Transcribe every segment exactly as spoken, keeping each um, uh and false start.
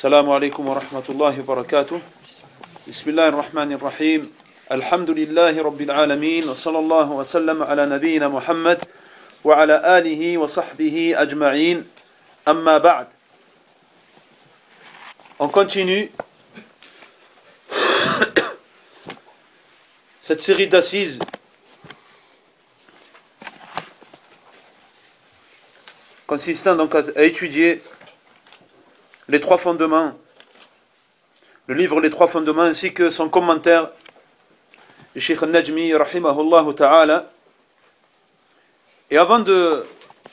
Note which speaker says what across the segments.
Speaker 1: السلام عليكم ورحمة الله وبركاته. بسم الله الرحمن الرحيم. الحمد لله رب العالمين وصلى الله وسلم على نبينا محمد وعلى آله وصحبه أجمعين. أما بعد. On continue cette série d'assises consistant donc à, à étudier les trois fondements, le livre Les trois fondements ainsi que son commentaire du Cheikh Al-Najmi rahimahullah ta'ala. Et avant de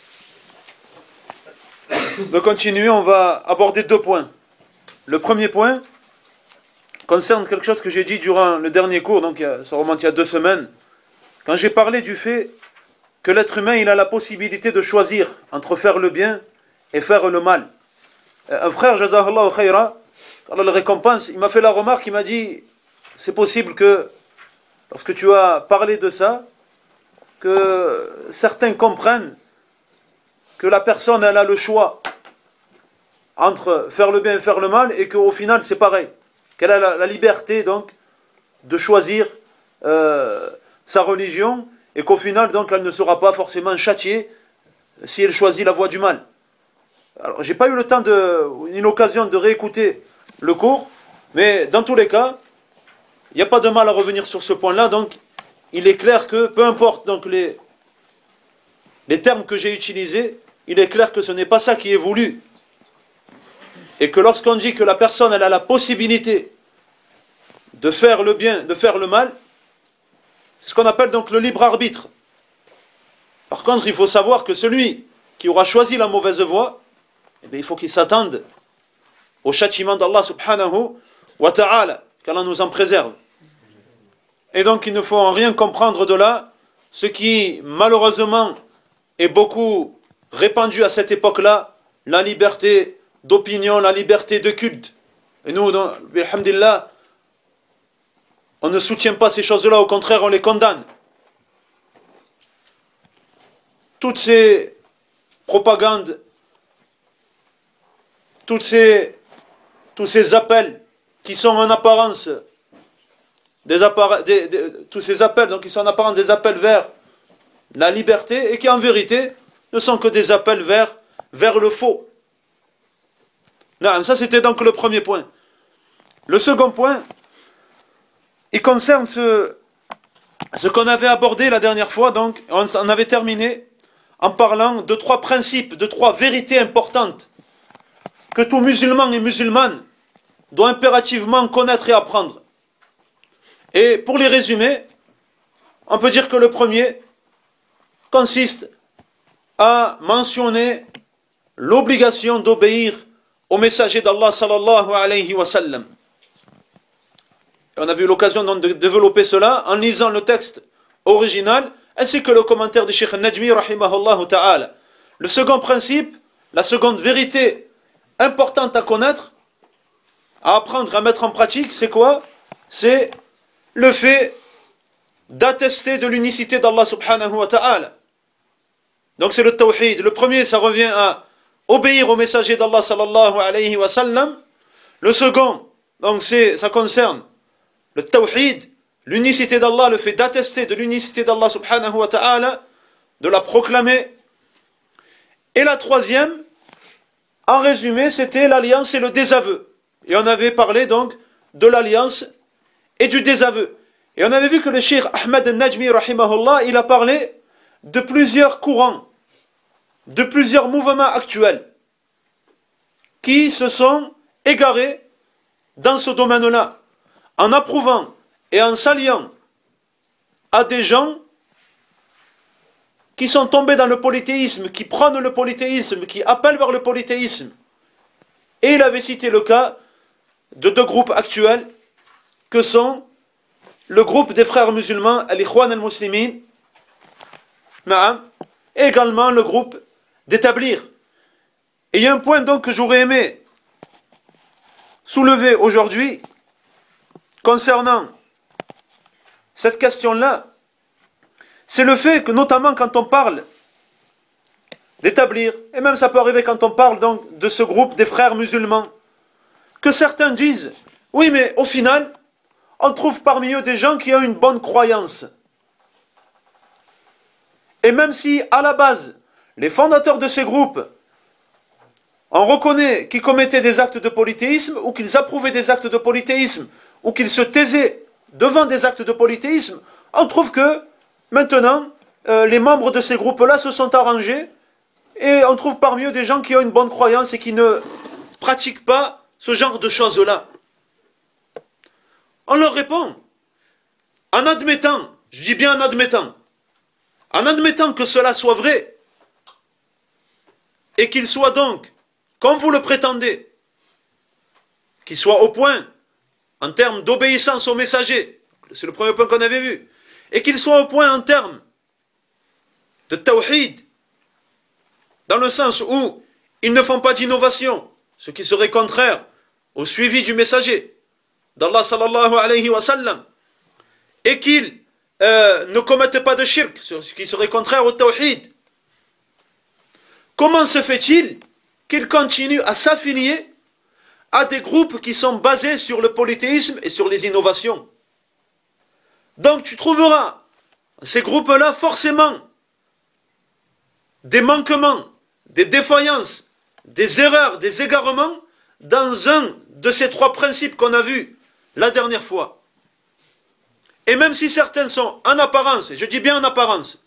Speaker 1: de continuer, on va aborder deux points. Le premier point concerne quelque chose que j'ai dit durant le dernier cours, donc ça remonte il y a deux semaines, quand j'ai parlé du fait que l'être humain il a la possibilité de choisir entre faire le bien et faire le mal. Un frère, Jazahullah khayra, Allah le récompense, il m'a fait la remarque, il m'a dit, c'est possible que, lorsque tu as parlé de ça, que certains comprennent que la personne, elle a le choix entre faire le bien et faire le mal, et qu'au final, c'est pareil. Qu'elle a la, la liberté, donc, de choisir euh, sa religion, et qu'au final, donc, elle ne sera pas forcément châtiée si elle choisit la voie du mal. Alors, j'ai pas eu le temps de, ni l'occasion de réécouter le cours, mais dans tous les cas, il n'y a pas de mal à revenir sur ce point-là. Donc, il est clair que, peu importe donc les, les termes que j'ai utilisés, il est clair que ce n'est pas ça qui est voulu. Et que lorsqu'on dit que la personne elle a la possibilité de faire le bien, de faire le mal, c'est ce qu'on appelle donc le libre arbitre. Par contre, il faut savoir que celui qui aura choisi la mauvaise voie, eh bien, il faut qu'il s'attende au châtiment d'Allah subhanahu wa ta'ala, qu'Allah nous en préserve. Et donc il ne faut en rien comprendre de là ce qui malheureusement est beaucoup répandu à cette époque-là, la liberté d'opinion, la liberté de culte. Et nous, alhamdulillah, on ne soutient pas ces choses-là, au contraire on les condamne. Toutes ces propagandes, toutes ces, tous ces appels qui sont en apparence des, appara- des, des tous ces appels donc qui sont en apparence des appels vers la liberté et qui en vérité ne sont que des appels vers, vers le faux. Non, ça c'était donc le premier point. Le second point, il concerne ce, ce qu'on avait abordé la dernière fois, donc on, on avait terminé en parlant de trois principes, de trois vérités importantes que tout musulman et musulmane doit impérativement connaître et apprendre. Et pour les résumer, on peut dire que le premier consiste à mentionner l'obligation d'obéir au messager d'Allah sallallahu alayhi wa sallam. Et on a eu l'occasion donc de développer cela en lisant le texte original ainsi que le commentaire du Cheikh Al-Najmi rahimahullah ta'ala. Le second principe, la seconde vérité importante à connaître, à apprendre, à mettre en pratique, c'est quoi? C'est le fait d'attester de l'unicité d'Allah subhanahu wa ta'ala. Donc c'est le tawhid. Le premier, ça revient à obéir au messager d'Allah sallallahu alayhi wa sallam. Le second, donc c'est, ça concerne le tawhid, l'unicité d'Allah, le fait d'attester de l'unicité d'Allah subhanahu wa ta'ala, de la proclamer. Et la troisième, en résumé, c'était l'alliance et le désaveu. Et on avait parlé donc de l'alliance et du désaveu. Et on avait vu que le Cheikh Ahmed Al-Najmi rahimahullah, il a parlé de plusieurs courants, de plusieurs mouvements actuels qui se sont égarés dans ce domaine-là, en approuvant et en s'alliant à des gens qui sont tombés dans le polythéisme, qui prônent le polythéisme, qui appellent vers le polythéisme. Et il avait cité le cas de deux groupes actuels que sont le groupe des frères musulmans, Al-Ikhwan al-Muslimin, et également le groupe d'établir. Et il y a un point donc que j'aurais aimé soulever aujourd'hui concernant cette question-là, c'est le fait que notamment quand on parle d'établir, et même ça peut arriver quand on parle donc de ce groupe des frères musulmans, que certains disent, oui mais au final, on trouve parmi eux des gens qui ont une bonne croyance. Et même si à la base, les fondateurs de ces groupes, on reconnaît qu'ils commettaient des actes de polythéisme, ou qu'ils approuvaient des actes de polythéisme, ou qu'ils se taisaient devant des actes de polythéisme, on trouve que maintenant, euh, les membres de ces groupes-là se sont arrangés, et on trouve parmi eux des gens qui ont une bonne croyance et qui ne pratiquent pas ce genre de choses-là. On leur répond, en admettant, je dis bien en admettant, en admettant que cela soit vrai, et qu'il soit donc, comme vous le prétendez, qu'il soit au point, en termes d'obéissance aux messagers, c'est le premier point qu'on avait vu, et qu'il soit au point en termes de tawhid, dans le sens où ils ne font pas d'innovation, ce qui serait contraire au suivi du messager d'Allah sallallahu alayhi wa sallam, et qu'ils euh, ne commettent pas de shirk, ce qui serait contraire au tawhid. Comment se fait-il qu'ils continuent à s'affilier à des groupes qui sont basés sur le polythéisme et sur les innovations? Donc tu trouveras ces groupes-là forcément des manquements, des défaillances, des erreurs, des égarements dans un de ces trois principes qu'on a vus la dernière fois. Et même si certains sont en apparence, et je dis bien en apparence,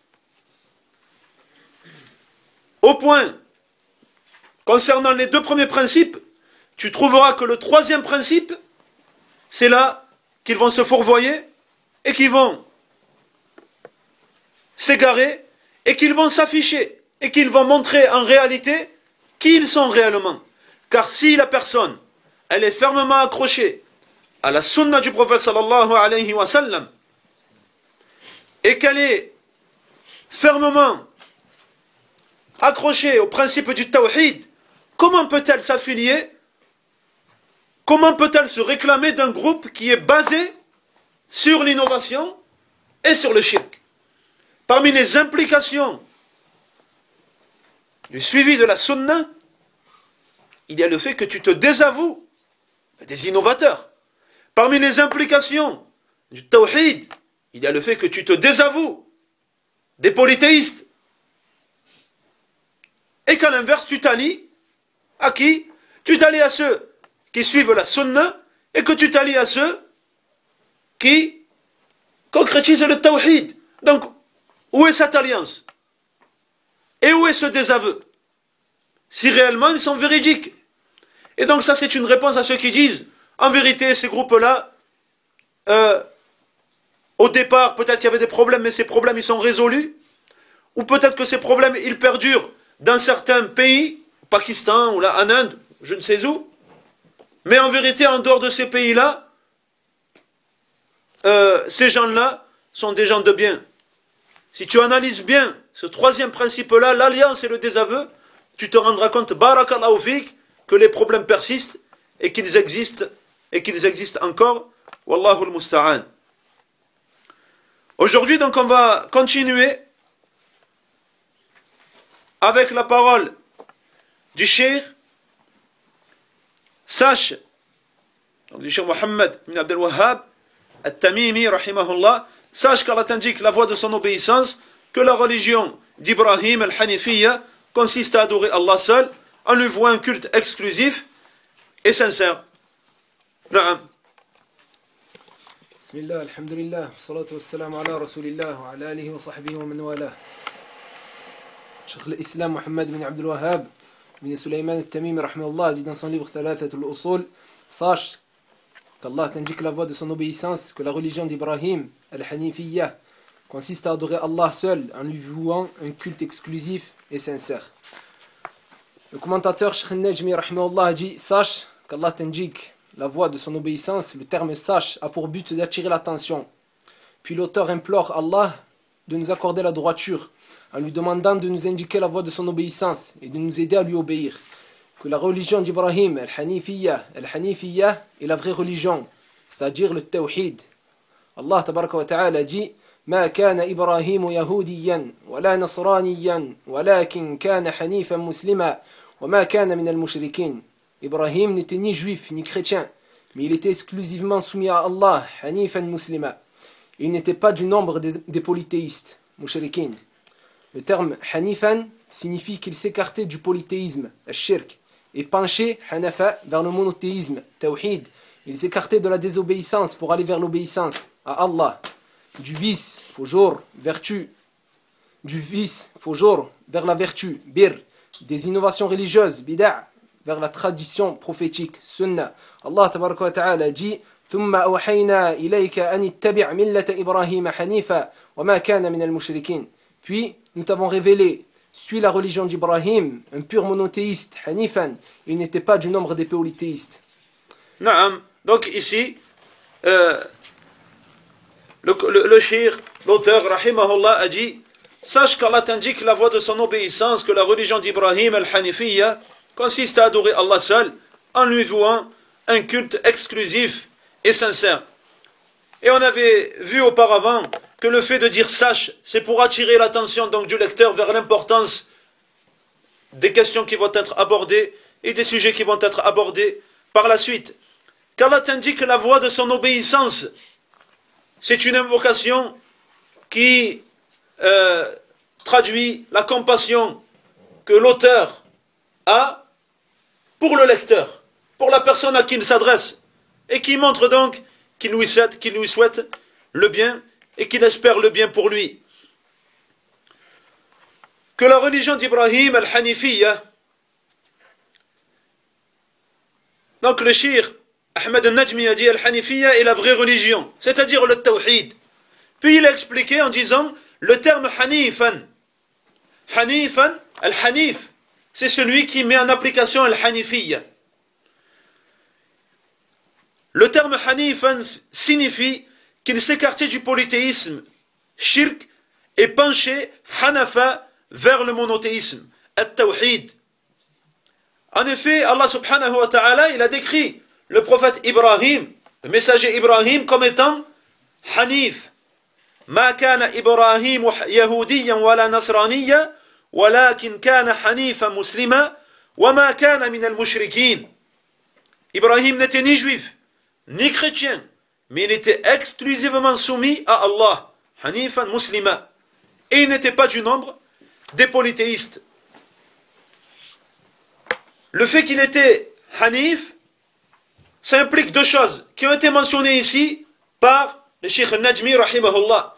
Speaker 1: au point, concernant les deux premiers principes, tu trouveras que le troisième principe, c'est là qu'ils vont se fourvoyer et qu'ils vont s'égarer et qu'ils vont s'afficher et qu'ils vont montrer en réalité qui ils sont réellement. Car si la personne, elle est fermement accrochée à la sunna du prophète sallallahu alayhi wa sallam et qu'elle est fermement accrochée au principe du tawhid, comment peut-elle s'affilier? Comment peut-elle se réclamer d'un groupe qui est basé sur l'innovation et sur le shirk? Parmi les implications du suivi de la sunna, il y a le fait que tu te désavoues des innovateurs. Parmi les implications du tawhid, il y a le fait que tu te désavoues des polythéistes. Et qu'à l'inverse, tu t'allies à qui? Tu t'allies à ceux qui suivent la sunna et que tu t'allies à ceux qui concrétisent le tawhid. Donc, où est cette alliance? Et où est ce désaveu? Si réellement ils sont véridiques. Et donc ça c'est une réponse à ceux qui disent, en vérité ces groupes-là, euh, au départ peut-être qu'il y avait des problèmes, mais ces problèmes ils sont résolus, ou peut-être que ces problèmes ils perdurent dans certains pays, au Pakistan ou là en Inde, je ne sais où, mais en vérité en dehors de ces pays-là, euh, ces gens-là sont des gens de bien. Si tu analyses bien ce troisième principe-là, l'alliance et le désaveu, tu te rendras compte, barakallahu fik, que les problèmes persistent et qu'ils existent, et qu'ils existent encore. Wallahu al-musta'an. Aujourd'hui, donc, on va continuer avec la parole du cheikh. Sache, donc du cheikh Mohammed bin Abdel Wahhab al-Tamimi, rahimahullah, sache qu'Allah t'indique la voie de son obéissance, que la religion d'Ibrahim al-Hanifiyya consiste à adorer Allah seul, en lui vouant un culte exclusif et sincère. Naam.
Speaker 2: Bismillah, alhamdulillah, salatu wassalamu ala rasulillah, wa ala alihi wa sahbihi wa man wala. Cheikh l'Islam Mohammed bin Abdel Wahhab bin Sulaiman al-Tamimi, rahimahullah, dit dans son livre Thalathat al-Usul, sache qu'Allah t'indique la voie de son obéissance, que la religion d'Ibrahim al-Hanifiyya consiste à adorer Allah seul en lui vouant un culte exclusif et sincère. Le commentateur Cheikh al-Najmi rahimahullah dit, sache qu'Allah t'indique la voie de son obéissance. Le terme sache a pour but d'attirer l'attention. Puis l'auteur implore Allah de nous accorder la droiture en lui demandant de nous indiquer la voie de son obéissance et de nous aider à lui obéir. Que la religion d'Ibrahim al-Hanifiyya al-Hanifiyya est la vraie religion, c'est-à-dire le tawhid. Allah tabaraka wa ta'ala dit: ما كان إبراهيم يهوديا ولا نصرانيا ولكن كان حنيفا مسلما وما كان من المشركين. Ibrahim n'était ni juif ni chrétien, mais il était exclusivement soumis à Allah, hanifan muslima. Il n'était pas du nombre des, des polythéistes, mushrikin. Le terme hanifan signifie qu'il s'écartait du polythéisme, al-shirk, et penchait, hanafa, vers le monothéisme, tawhid. Il s'écartait de la désobéissance pour aller vers l'obéissance à Allah, du vice, fujur, vertu, du vice, fujur, vers la vertu, bir, des innovations religieuses, bid'a, vers la tradition prophétique, sunnah. Allah tabaraka wa ta'ala dit ثم أوحينا إليك أن اتبع ملة إبراهيم حنيفا وما كان من المشركين. Puis nous t'avons révélé, suis la religion d'Ibrahim, un pur monothéiste, hanifan, il n'était pas du nombre des polythéistes.
Speaker 1: Naam. Donc ici, euh, le, le, le shir, l'auteur, rahimahullah, a dit, sache qu'Allah t'indique la voie de son obéissance, que la religion d'Ibrahim, al-Hanifiyya, consiste à adorer Allah seul, en lui vouant un culte exclusif et sincère. Et on avait vu auparavant que le fait de dire sache, c'est pour attirer l'attention donc du lecteur vers l'importance des questions qui vont être abordées et des sujets qui vont être abordés par la suite. Qu'Allah t'indique la voie de son obéissance, c'est une invocation qui euh, traduit la compassion que l'auteur a pour le lecteur, pour la personne à qui il s'adresse, et qui montre donc qu'il lui souhaite, qu'il lui souhaite le bien et qu'il espère le bien pour lui. Que la religion d'Ibrahim al-Hanifiyya, donc le shir Ahmed al-Najmi a dit al-Hanifiyya est la vraie religion, c'est-à-dire le tawhid. Puis il a expliqué en disant le terme hanifan. Hanifan, al-Hanif, c'est celui qui met en application al-Hanifiyya. Le terme hanifan signifie qu'il s'écartait du polythéisme, shirk, et penchait hanafa vers le monothéisme, at-tawhid. En effet, Allah subhanahu wa ta'ala, il a décrit le prophète Ibrahim, le messager Ibrahim, comme étant hanif. Ma kana Ibrahim yahudiyan wala nasraniyan, walakin kana hanifa muslima, wa ma kana min al-mushrikin. Ibrahim n'était ni juif, ni chrétien, mais il était exclusivement soumis à Allah, hanifan muslima, et il n'était pas du nombre des polythéistes. Le fait qu'il était hanif, ça implique deux choses qui ont été mentionnées ici par le Cheikh Najmi rahimahullah.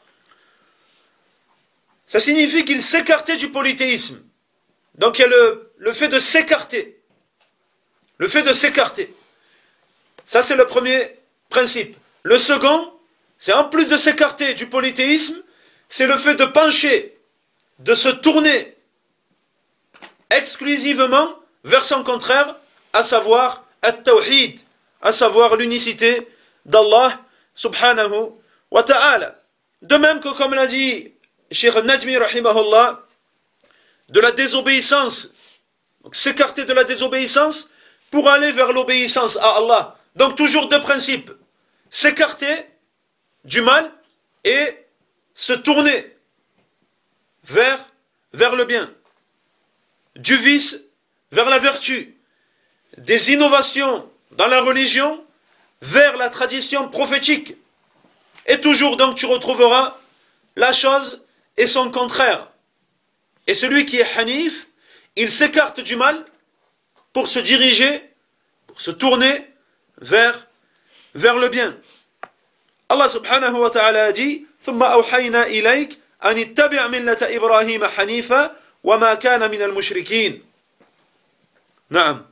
Speaker 1: Ça signifie qu'il s'écartait du polythéisme. Donc il y a le, le fait de s'écarter. Le fait de s'écarter. Ça c'est le premier principe. Le second, c'est en plus de s'écarter du polythéisme, c'est le fait de pencher, de se tourner exclusivement vers son contraire, à savoir at-tawhid, à savoir l'unicité d'Allah subhanahu wa ta'ala. De même que, comme l'a dit Cheikh Najmi rahimahullah, de la désobéissance, donc s'écarter de la désobéissance pour aller vers l'obéissance à Allah. Donc toujours deux principes, s'écarter du mal et se tourner vers, vers le bien, du vice vers la vertu, des innovations dans la religion vers la tradition prophétique. Et toujours donc tu retrouveras la chose et son contraire. Et celui qui est hanif, il s'écarte du mal pour se diriger, pour se tourner vers, vers le bien. Allah subhanahu wa ta'ala a dit ثم أوحينا إليك أن اتبع ملة إبراهيم حنيفا وما كان من المشركين. نعم.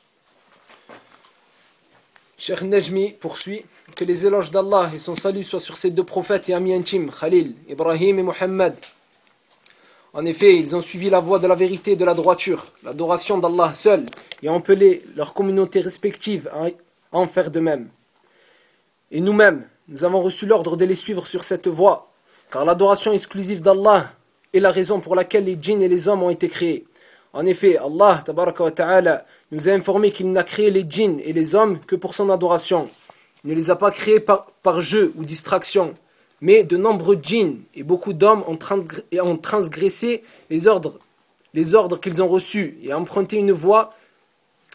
Speaker 2: Cheikh Najmi poursuit que les éloges d'Allah et son salut soient sur ces deux prophètes et amis intimes, Khalil, Ibrahim et Mohammed. En effet, ils ont suivi la voie de la vérité et de la droiture, l'adoration d'Allah seul, et ont appelé leurs communautés respectives à en faire de même. Et nous-mêmes, nous avons reçu l'ordre de les suivre sur cette voie, car l'adoration exclusive d'Allah est la raison pour laquelle les djinns et les hommes ont été créés. En effet, Allah tabaraka wa ta'ala nous a informé qu'il n'a créé les djinns et les hommes que pour son adoration. Il ne les a pas créés par, par jeu ou distraction, mais de nombreux djinns et beaucoup d'hommes ont, ont transgressé les ordres, les ordres qu'ils ont reçus et emprunté une voie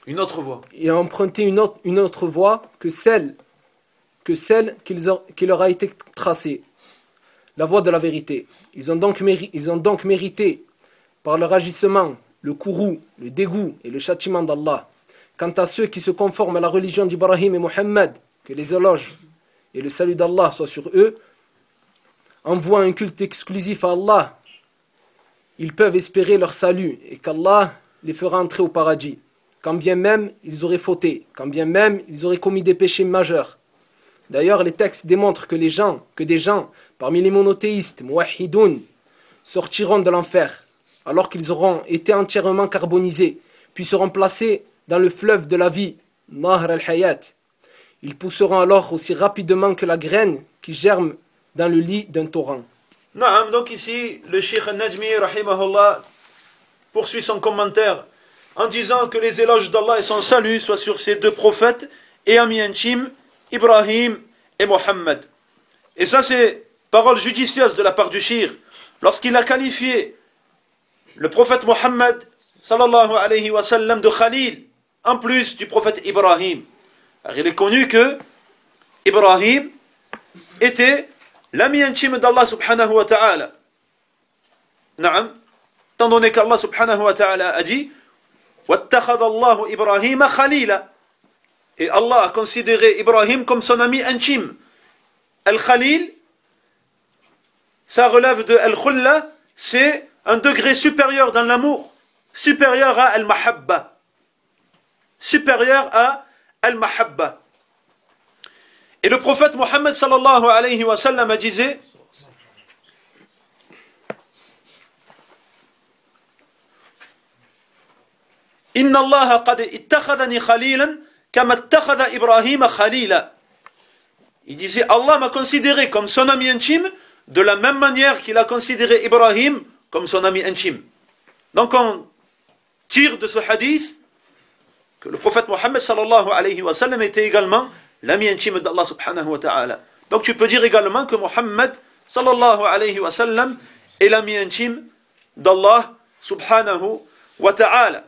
Speaker 1: Une autre voie.
Speaker 2: Et emprunté une autre, une autre voie que celle, que celle qu'ils ont- qui leur a été tracée. La voie de la vérité. Ils ont donc, méri- ils ont donc mérité, par leur agissement, le courroux, le dégoût et le châtiment d'Allah. Quant à ceux qui se conforment à la religion d'Ibrahim et Mohammed, que les éloges et le salut d'Allah soient sur eux, envoient un culte exclusif à Allah, ils peuvent espérer leur salut et qu'Allah les fera entrer au paradis. Quand bien même ils auraient fauté, quand bien même ils auraient commis des péchés majeurs. D'ailleurs, les textes démontrent que les gens, que des gens parmi les monothéistes, muwahhidoun, sortiront de l'enfer, alors qu'ils auront été entièrement carbonisés, puis seront placés dans le fleuve de la vie, Nahr al-Hayat. Ils pousseront alors aussi rapidement que la graine qui germe dans le lit d'un torrent.
Speaker 1: Naam, donc ici, le Cheikh al-Najmi, rahimahullah, poursuit son commentaire en disant que les éloges d'Allah et son salut soient sur ces deux prophètes et amis intimes, Ibrahim et Mohammed. Et ça, c'est parole judicieuse de la part du Cheikh, lorsqu'il a qualifié le prophète Mohammed, sallallahu alayhi wa sallam, de Khalil, en plus du prophète Ibrahim. Alors, il est connu que Ibrahim était l'ami intime d'Allah subhanahu wa ta'ala. Naam, étant donné qu'Allah subhanahu wa ta'ala a dit وَاتَّخَذَ اللَّهُ إِبْرَاهِيمَ خَلِيلًا. Et Allah a considéré Ibrahim comme son ami intime. Al-Khalil, ça relève de Al-Khulla, c'est un degré supérieur dans l'amour, supérieur à Al-Mahabba. Supérieur à Al-Mahabba. Et le prophète Mohammed sallallahu alayhi wa sallam a disait Inna Allah qad ittakhadani khalilan kama ittakhadha Ibrahim khalila. Il disait Allah m'a considéré comme son ami intime de la même manière qu'il a considéré Ibrahim comme son ami intime. Donc on tire de ce hadith que le prophète Mohammed sallallahu alayhi wa sallam était également l'ami intime d'Allah subhanahu wa ta'ala. Donc tu peux dire également que Mohammed sallallahu alayhi wa sallam est l'ami intime d'Allah subhanahu wa ta'ala.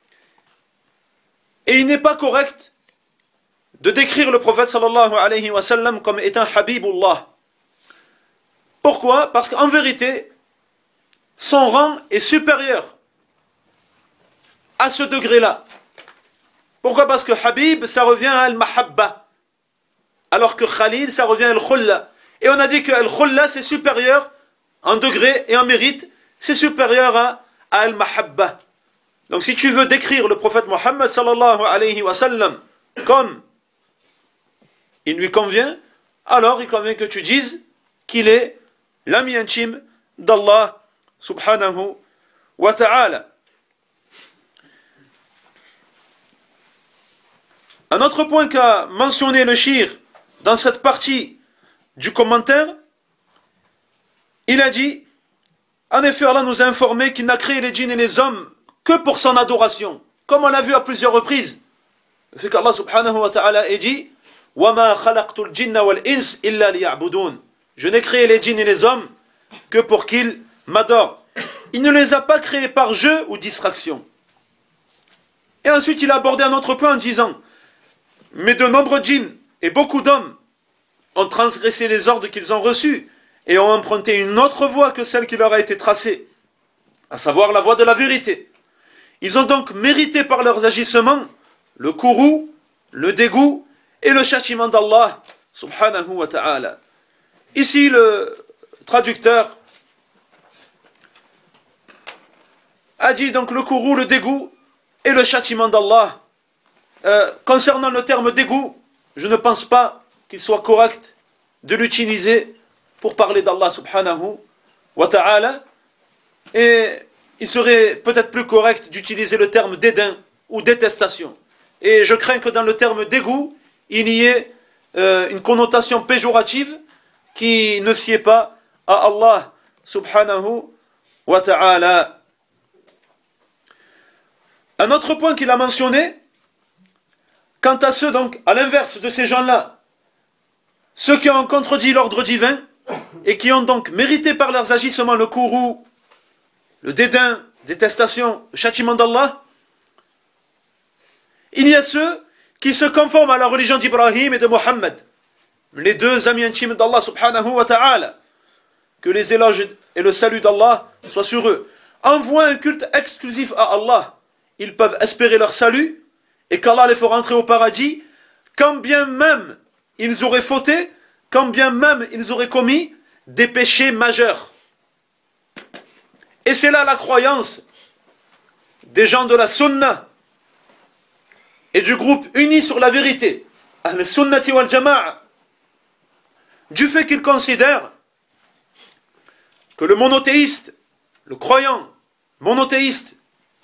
Speaker 1: Et il n'est pas correct de décrire le prophète sallallahu alayhi wa sallam comme étant Habibullah. Pourquoi? Parce qu'en vérité, son rang est supérieur à ce degré-là. Pourquoi? Parce que Habib, ça revient à Al-Mahabba. Alors que Khalil, ça revient à Al-Khulla. Et on a dit que Al-Khulla, c'est supérieur en degré et en mérite, c'est supérieur à, à Al-Mahabba. Donc si tu veux décrire le prophète Mohammed sallallahu alayhi wa sallam comme il lui convient, alors il convient que tu dises qu'il est l'ami intime d'Allah subhanahu wa ta'ala. Un autre point qu'a mentionné le shir dans cette partie du commentaire, il a dit, en effet Allah nous a informé qu'il n'a créé les djinns et les hommes que pour son adoration, comme on l'a vu à plusieurs reprises. Le fait qu'Allah subhanahu wa ta'ala ait dit وَمَا خَلَقْتُ الْجِنَّ وَالْإِنسِ إِلَّا لِيَعْبُدُونَ. Je n'ai créé les djinns et les hommes que pour qu'ils m'adorent. Il ne les a pas créés par jeu ou distraction. Et ensuite il a abordé un autre point en disant mais de nombreux djinns et beaucoup d'hommes ont transgressé les ordres qu'ils ont reçus et ont emprunté une autre voie que celle qui leur a été tracée, à savoir la voie de la vérité. Ils ont donc mérité par leurs agissements le courroux, le dégoût et le châtiment d'Allah subhanahu wa ta'ala. Ici le traducteur a dit donc le courroux, le dégoût et le châtiment d'Allah. Euh, concernant le terme dégoût, je ne pense pas qu'il soit correct de l'utiliser pour parler d'Allah subhanahu wa ta'ala. Et il serait peut-être plus correct d'utiliser le terme dédain ou détestation. Et je crains que dans le terme dégoût, il y ait euh, une connotation péjorative qui ne sied pas à Allah subhanahu wa ta'ala. Un autre point qu'il a mentionné, quant à ceux, donc, à l'inverse de ces gens-là, ceux qui ont contredit l'ordre divin et qui ont donc mérité par leurs agissements le courroux, le dédain, détestation, le châtiment d'Allah, Il y a ceux qui se conforment à la religion d'Ibrahim et de Mohammed, les deux amis intimes d'Allah subhanahu wa ta'ala. Que les éloges et le salut d'Allah soient sur eux. En vouant un culte exclusif à Allah, ils peuvent espérer leur salut et qu'Allah les fera entrer au paradis, quand bien même ils auraient fauté, quand bien même ils auraient commis des péchés majeurs. Et c'est là la croyance des gens de la Sunna et du groupe uni sur la vérité, Ahl Sunnati wal Jama'a, du fait qu'ils considèrent que le monothéiste, le croyant monothéiste,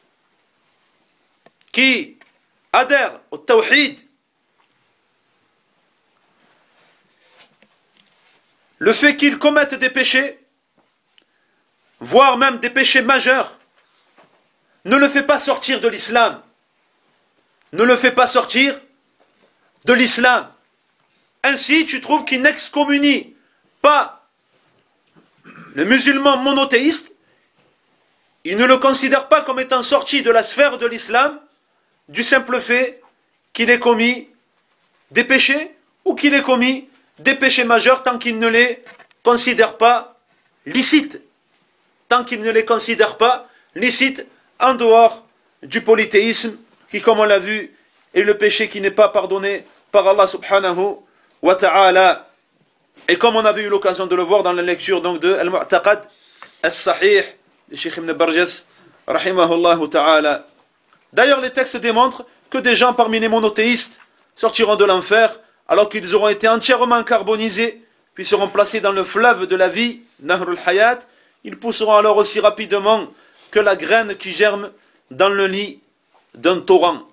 Speaker 1: qui adhère au tawhid, le fait qu'il commette des péchés, voire même des péchés majeurs, ne le fait pas sortir de l'islam. Ne le fait pas sortir de l'islam. Ainsi, tu trouves qu'il n'excommunie pas le musulman monothéiste, il ne le considère pas comme étant sorti de la sphère de l'islam, du simple fait qu'il ait commis des péchés ou qu'il ait commis des péchés majeurs tant qu'il ne les considère pas licites, tant qu'il ne les considère pas licites en dehors du polythéisme qui, comme on l'a vu, est le péché qui n'est pas pardonné par Allah subhanahu wa ta'ala. Et comme on avait eu l'occasion de le voir dans la lecture donc de Al-Mu'taqad As-Sahih de Cheikh Ibn Barjas rahimahullah ta'ala. D'ailleurs, les textes démontrent que des gens parmi les monothéistes sortiront de l'enfer alors qu'ils auront été entièrement carbonisés, puis seront placés dans le fleuve de la vie, Nahrul Hayat. Ils pousseront alors aussi rapidement que la graine qui germe dans le lit d'un torrent.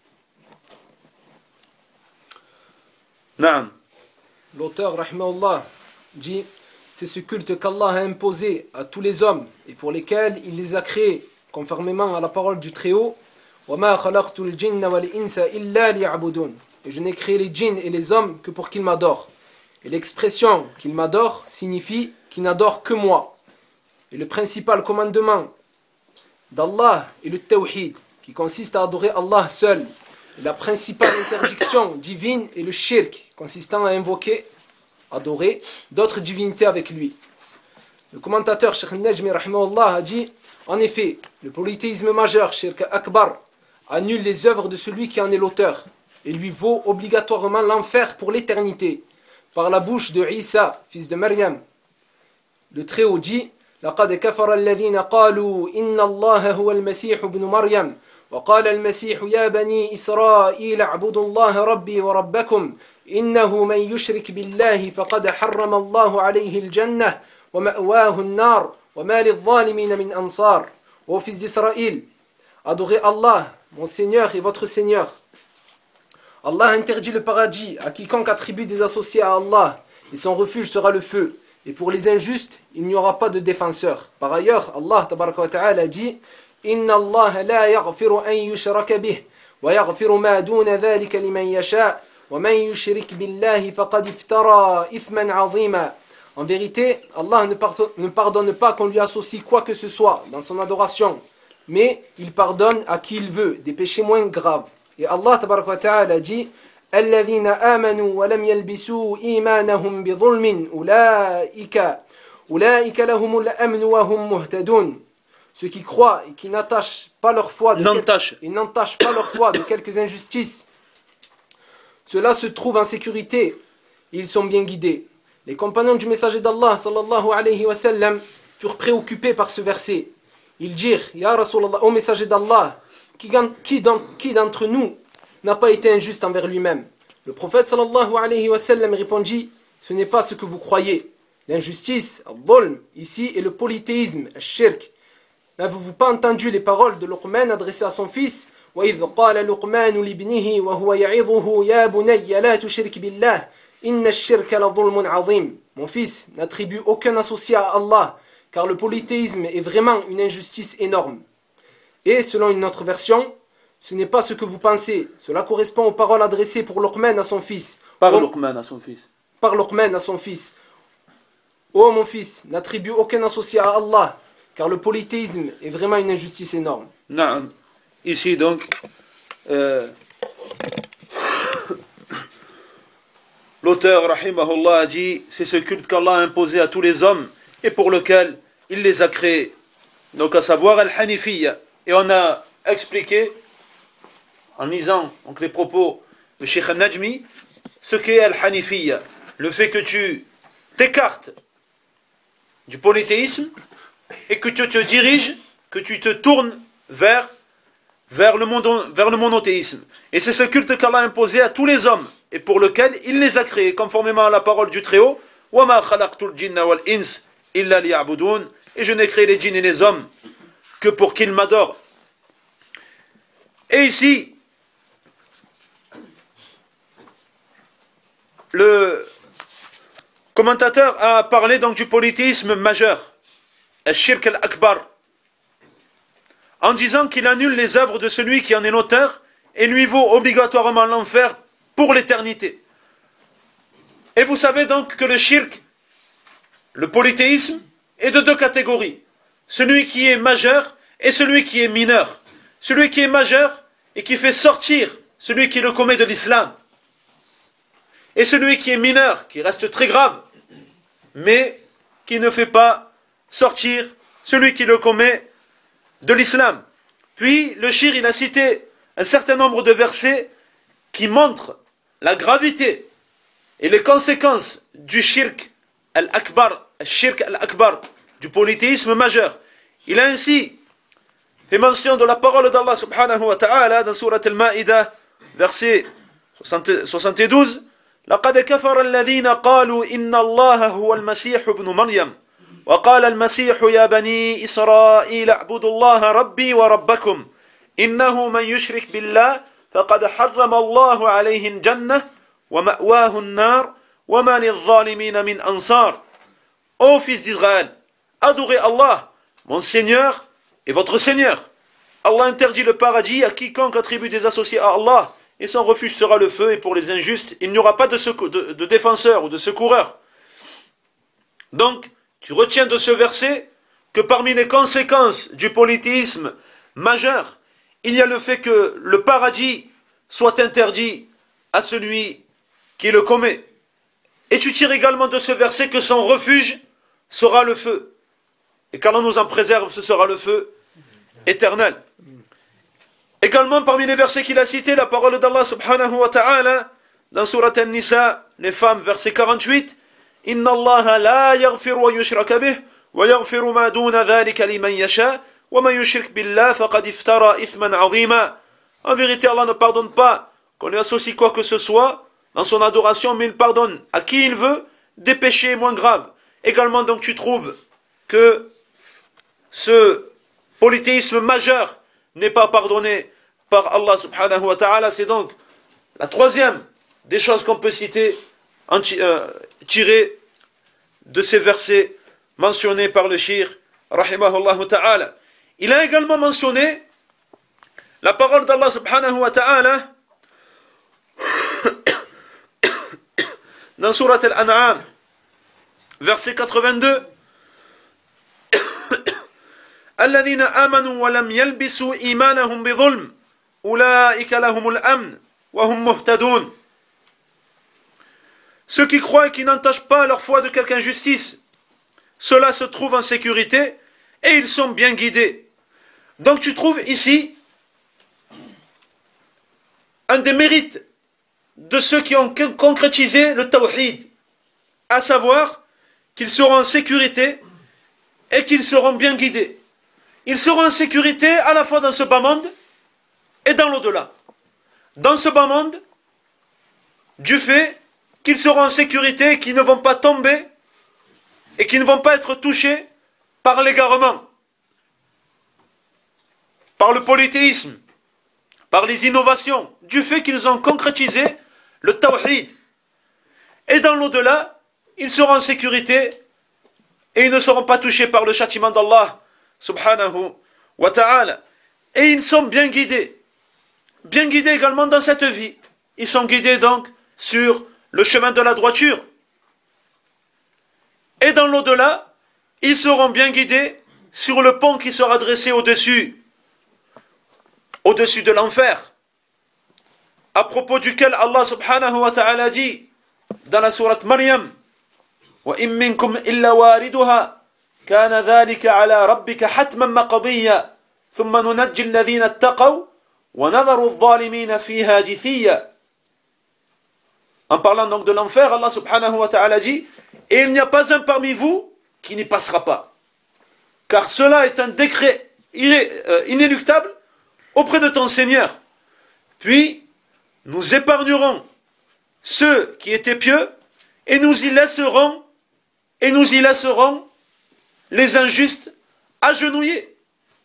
Speaker 1: Naam.
Speaker 2: L'auteur, rahimahullah, dit « C'est ce culte qu'Allah a imposé à tous les hommes et pour lesquels il les a créés, conformément à la parole du Très-Haut. وَمَا خَلَقْتُ الْجِنَّ وَالْإِنسَ إِلَّا لِيَعْبُدُونَ » Et je n'ai créé les djinns et les hommes que pour qu'ils m'adorent. Et l'expression « qu'il m'adore » signifie « qu'il n'adore que moi ». Et le principal commandement d'Allah est le tawhid, qui consiste à adorer Allah seul. Et la principale interdiction divine est le shirk, consistant à invoquer, adorer d'autres divinités avec lui. Le commentateur Cheikh Najmi rahimahullah a dit « En effet, le polythéisme majeur, shirk akbar, annule les œuvres de celui qui en est l'auteur et lui vaut obligatoirement l'enfer pour l'éternité. Par la bouche de Isa, fils de Maryam. Le Très-Haut dit « لَقَدْ كَفَرَ الَّذِينَ قَالُوا إِنَّ اللَّهَ هُوَ الْمَسِيحُ ابْنُ مَرْيَمَ وقال المسيح يا بني إسرائيل اعبدوا الله ربي وربكم إنه من يشرك بالله فقد حرم الله عليه الجنة ومأواه النار وما للظالمين من أنصار. Ô fils d'Israël, adorez Allah, mon Seigneur et votre Seigneur. Allah interdit le paradis à quiconque attribue des associés à Allah, et son refuge sera le feu. Et pour les injustes, il n'y aura pas de défenseur. Par ailleurs, Allah tabaraka wa ta'ala dit إن الله لا يغفر أن يشرك به ويغفر ما دون ذلك لمن يشاء ومن يشرك بالله فقد افترى إثما عظيما. En vérité, Allah ne pardonne pas qu'on lui associe quoi que ce soit dans son adoration, mais il pardonne à qui il veut des péchés moins graves. Et Allah tabaraka wa ta'ala dit الذين آمنوا ولم يلبسوا إيمانهم بظلم أولئك أولئك لهم الأمن وهم مهتدون. Ceux qui croient et qui n'attachent pas leur foi de
Speaker 1: n'entachent
Speaker 2: quel... n'entachent pas leur foi de quelques injustices, ceux-là se trouvent en sécurité et ils sont bien guidés. Les compagnons du messager d'Allah sallallahu alayhi wa sallam furent préoccupés par ce verset. Ils dirent Ya Rasulallah, ô messager d'Allah, qui, qui, qui d'entre nous n'a pas été injuste envers lui-même? Le prophète sallallahu alayhi wa sallam répondit ce n'est pas ce que vous croyez. L'injustice, al-dhulm, ici est le polythéisme, al-shirk. N'avez-vous pas entendu les paroles de Luqman adressées à son fils? وَإِذْ قَالَ لُقْمَانُ لِابْنِهِ وَهُوَ يَعِظُهُ يَا بُنَيَّ لَا تُشْرِكْ بِاللَّهِ إِنَّ الشِّرْكَ لَظُلْمٌ عَظِيمٌ. Mon fils, n'attribue aucun associé à Allah, car le polythéisme est vraiment une injustice énorme. Et selon une autre version, ce n'est pas ce que vous pensez. Cela correspond aux paroles adressées pour Luqman à son fils.
Speaker 1: Par Luqman à son fils.
Speaker 2: Par Luqman à son fils. Ô mon fils, n'attribue aucun associé à Allah, car le polythéisme est vraiment une injustice énorme.
Speaker 1: Naam. Ici donc, euh, l'auteur, rahimahullah, a dit, c'est ce culte qu'Allah a imposé à tous les hommes et pour lequel il les a créés. Donc à savoir Al-Hanifiyya. Et on a expliqué, en lisant donc, les propos de Cheikh Al-Najmi, ce qu'est Al-Hanifiyya. Le fait que tu t'écartes du polythéisme et que tu te diriges, que tu te tournes vers, vers, le, mono, vers le monothéisme. Et c'est ce culte qu'Allah a imposé à tous les hommes et pour lequel il les a créés, conformément à la parole du Très-Haut. وَمَا خَلَقْتُ الْجِنَّ وَالْإِنسِ إِلَّا لِيَعْبُدُونَ. Et je n'ai créé les djinns et les hommes que pour qu'ils m'adorent. Et ici, le commentateur a parlé donc du polythéisme majeur, al-shirk al-akbar, en disant qu'il annule les œuvres de celui qui en est l'auteur et lui vaut obligatoirement l'enfer pour l'éternité. Et vous savez donc que le shirk, le polythéisme, est de deux catégories. Celui qui est majeur et celui qui est mineur. Celui qui est majeur et qui fait sortir celui qui le commet de l'islam. Et celui qui est mineur, qui reste très grave, mais qui ne fait pas sortir celui qui le commet de l'islam. Puis le shir, il a cité un certain nombre de versets qui montrent la gravité et les conséquences du shirk al-akbar, shirk al-akbar, du polythéisme majeur. Il a ainsi fait mention de la parole d'Allah subhanahu wa ta'ala dans Surat al-Ma'idah, verset soixante-douze. لقد كفر الذين قالوا إن الله هو المسيح ابن مريم وقال المسيح يا بني إسرائيل اعبدوا الله ربي وربكم إنه من يشرك بالله فقد حرم الله عليه الجنة ومأواه النار وما للظالمين من أنصار. Ô fils d'Israël, adorez Allah, mon Seigneur et votre Seigneur. Allah interdit le paradis à quiconque attribue des associés à Allah, et son refuge sera le feu, et pour les injustes, il n'y aura pas de, de, de défenseur ou de secoureur. Donc, tu retiens de ce verset que parmi les conséquences du polythéisme majeur, il y a le fait que le paradis soit interdit à celui qui le commet. Et tu tires également de ce verset que son refuge sera le feu. Et qu'Allah nous en préserve, ce sera le feu éternel. Également parmi les versets qu'il a cités, la parole d'Allah subhanahu wa ta'ala, dans Surat An-Nisa, les femmes, verset quarante-huit, Inna Allah la yaghfiru wa yushraka bih, wa yaghfiru ma duna dhalika liman yasha, wa man yushrik billah faqad iftara ithman azima. En vérité, Allah ne pardonne pas qu'on lui associe quoi que ce soit dans son adoration, mais il pardonne à qui il veut des péchés moins graves. Également, donc, tu trouves que ce polythéisme majeur n'est pas pardonné par Allah subhanahu wa ta'ala. C'est donc la troisième des choses qu'on peut citer, en euh, tirer de ces versets mentionnés par le shir, rahimahullah ta'ala. Il a également mentionné la parole d'Allah subhanahu wa ta'ala dans Surat Al-An'am, verset quatre-vingt-deux. الذين آمنوا ولم يلبسوا إيمانهم بظلم أولئك لهم الأمن وهم مهتدون. Ceux qui croient et qui n'entachent pas leur foi de quelque injustice, ceux-là se trouvent en sécurité et ils sont bien guidés. Donc tu trouves ici un des mérites de ceux qui ont concrétisé le tawhid, à savoir qu'ils seront en sécurité et qu'ils seront bien guidés. Ils seront en sécurité à la fois dans ce bas monde et dans l'au-delà. Dans ce bas monde, du fait qu'ils seront en sécurité et qu'ils ne vont pas tomber et qu'ils ne vont pas être touchés par l'égarement, par le polythéisme, par les innovations, du fait qu'ils ont concrétisé le tawhid. Et dans l'au-delà, ils seront en sécurité et ils ne seront pas touchés par le châtiment d'Allah subhanahu wa ta'ala. Et ils sont bien guidés. Bien guidés également dans cette vie. Ils sont guidés donc sur le chemin de la droiture. Et dans l'au-delà, ils seront bien guidés sur le pont qui sera dressé au-dessus, au-dessus de l'enfer, à propos duquel Allah subhanahu wa ta'ala dit dans la sourate Maryam, وَإِن مِّنكُمْ إِلَّا وَارِدُهَا كَانَ ذَلِكَ عَلَى رَبِّكَ حَتْمًا مَّقْضِيًّا ثُمَّ نُنَجِّي الَّذِينَ اتَّقَوْا وَنَذَرُ الظَّالِمِينَ فِيهَا جِثِيًّا. En parlant donc de l'enfer, Allah subhanahu wa ta'ala dit, et il n'y a pas un parmi vous qui n'y passera pas. Car cela est un décret inéluctable auprès de ton Seigneur. Puis, nous épargnerons ceux qui étaient pieux et nous y laisserons, et nous y laisserons les injustes agenouillés.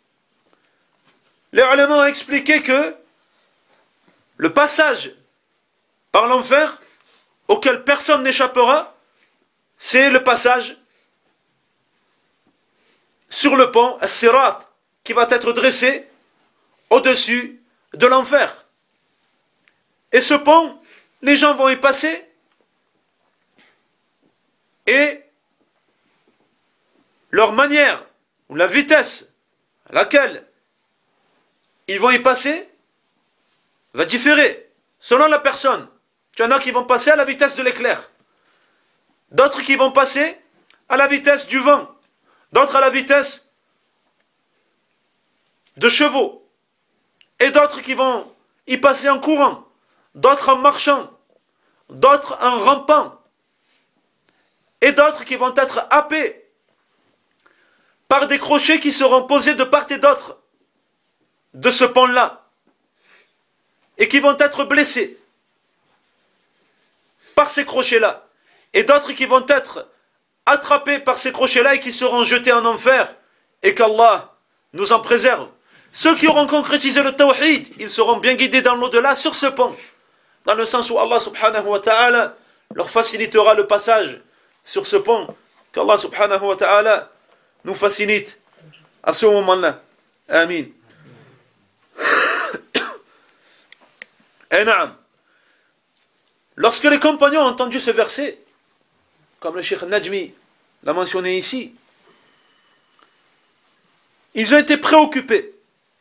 Speaker 1: Les ulama ont expliqué que le passage par l'enfer auquel personne n'échappera, c'est le passage sur le pont, As-Sirat, qui va être dressé au-dessus de l'enfer. Et ce pont, les gens vont y passer et leur manière ou la vitesse à laquelle ils vont y passer va différer selon la personne. Tu en as qui vont passer à la vitesse de l'éclair, d'autres qui vont passer à la vitesse du vent, d'autres à la vitesse de chevaux, et d'autres qui vont y passer en courant, d'autres en marchant, d'autres en rampant, et d'autres qui vont être happés par des crochets qui seront posés de part et d'autre de ce pont-là, et qui vont être blessés par ces crochets-là, et d'autres qui vont être attrapés par ces crochets-là et qui seront jetés en enfer, et qu'Allah nous en préserve. Ceux qui auront concrétisé le tawhid, ils seront bien guidés dans l'au-delà sur ce pont, dans le sens où Allah subhanahu wa ta'ala leur facilitera le passage sur ce pont, qu'Allah subhanahu wa ta'ala nous facilite à ce moment-là. Amin. Et naam. Lorsque les compagnons ont entendu ce verset, comme le Cheikh Najmi l'a mentionné ici, ils ont été préoccupés.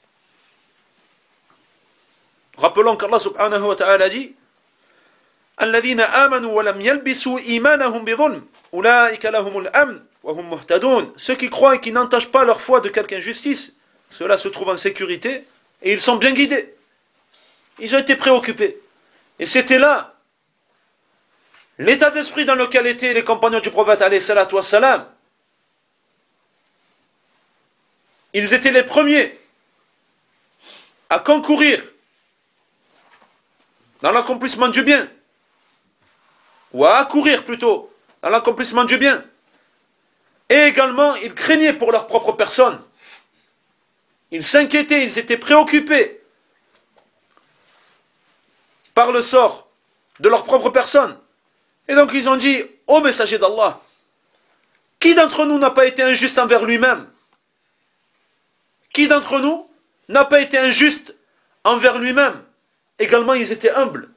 Speaker 1: Rappelons qu'Allah subhanahu wa ta'ala dit الذين آمنوا ولم يلبسوا إيمانهم بظلم أولئك لهم الأمن وهم مهتدون. Ceux qui croient et qui n'entachent pas leur foi de quelque injustice, ceux-là se trouvent en sécurité et ils sont bien guidés. Ils ont été préoccupés. Et c'était là l'état d'esprit dans lequel étaient les compagnons du prophète alayhi salatu wassalam. Ils étaient les premiers à concourir dans l'accomplissement du bien, ou à accourir plutôt dans l'accomplissement du bien. Et également, ils craignaient pour leur propre personne. Ils s'inquiétaient, ils étaient préoccupés par le sort de leur propre personne. Et donc ils ont dit, ô messager d'Allah, qui d'entre nous n'a pas été injuste envers lui-même? Qui d'entre nous n'a pas été injuste envers lui-même? Également, ils étaient humbles.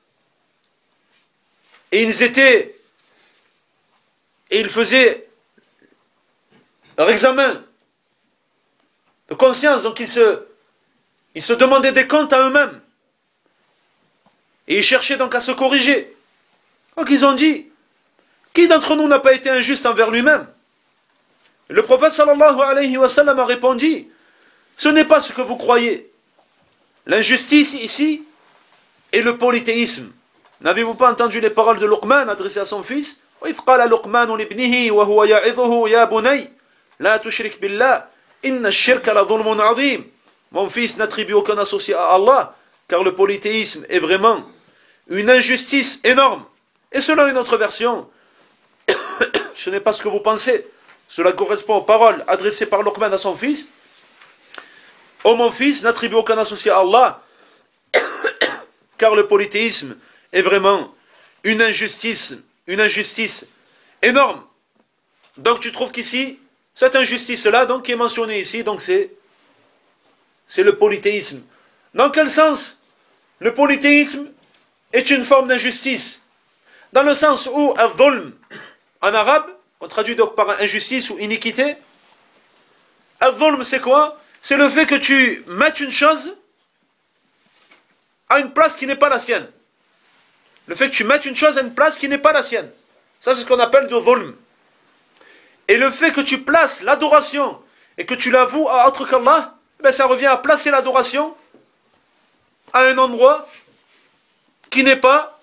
Speaker 1: Et ils étaient, et ils faisaient leur examen de conscience. Donc ils se, ils se demandaient des comptes à eux-mêmes. Et ils cherchaient donc à se corriger. Donc ils ont dit, qui d'entre nous n'a pas été injuste envers lui-même? Et le prophète sallallahu alayhi wa sallam a répondu, ce n'est pas ce que vous croyez. L'injustice ici est le polythéisme. N'avez-vous pas entendu les paroles de Luqman adressées à son fils? وَإِذْ قَالَ لُقْمَانُ لِابْنِهِ وَهُوَ يَعِظُهُ يَا بُنَيَّ لَا تُشْرِكْ بِاللَّهِ إِنَّ الشِّرْكَ لَظُلْمٌ عَظِيمٌ. Mon fils, n'attribue aucun associé à Allah, car le polythéisme est vraiment une injustice énorme. Et selon une autre version, ce n'est pas ce que vous pensez. Cela correspond aux paroles adressées par Luqman à son fils. Ô mon fils, n'attribue aucun associé à Allah, car le polythéisme est vraiment une injustice, une injustice énorme. Donc tu trouves qu'ici, cette injustice-là, donc qui est mentionnée ici, donc c'est, c'est le polythéisme. Dans quel sens le polythéisme est une forme d'injustice? Dans le sens où al-dhulm, en arabe, on traduit donc par injustice ou iniquité. Al-dhulm, c'est quoi? C'est le fait que tu mettes une chose à une place qui n'est pas la sienne. Le fait que tu mettes une chose à une place qui n'est pas la sienne. Ça, c'est ce qu'on appelle de dhulm. Et le fait que tu places l'adoration et que tu l'avoues à autre qu'Allah, ben ça revient à placer l'adoration à un endroit qui n'est pas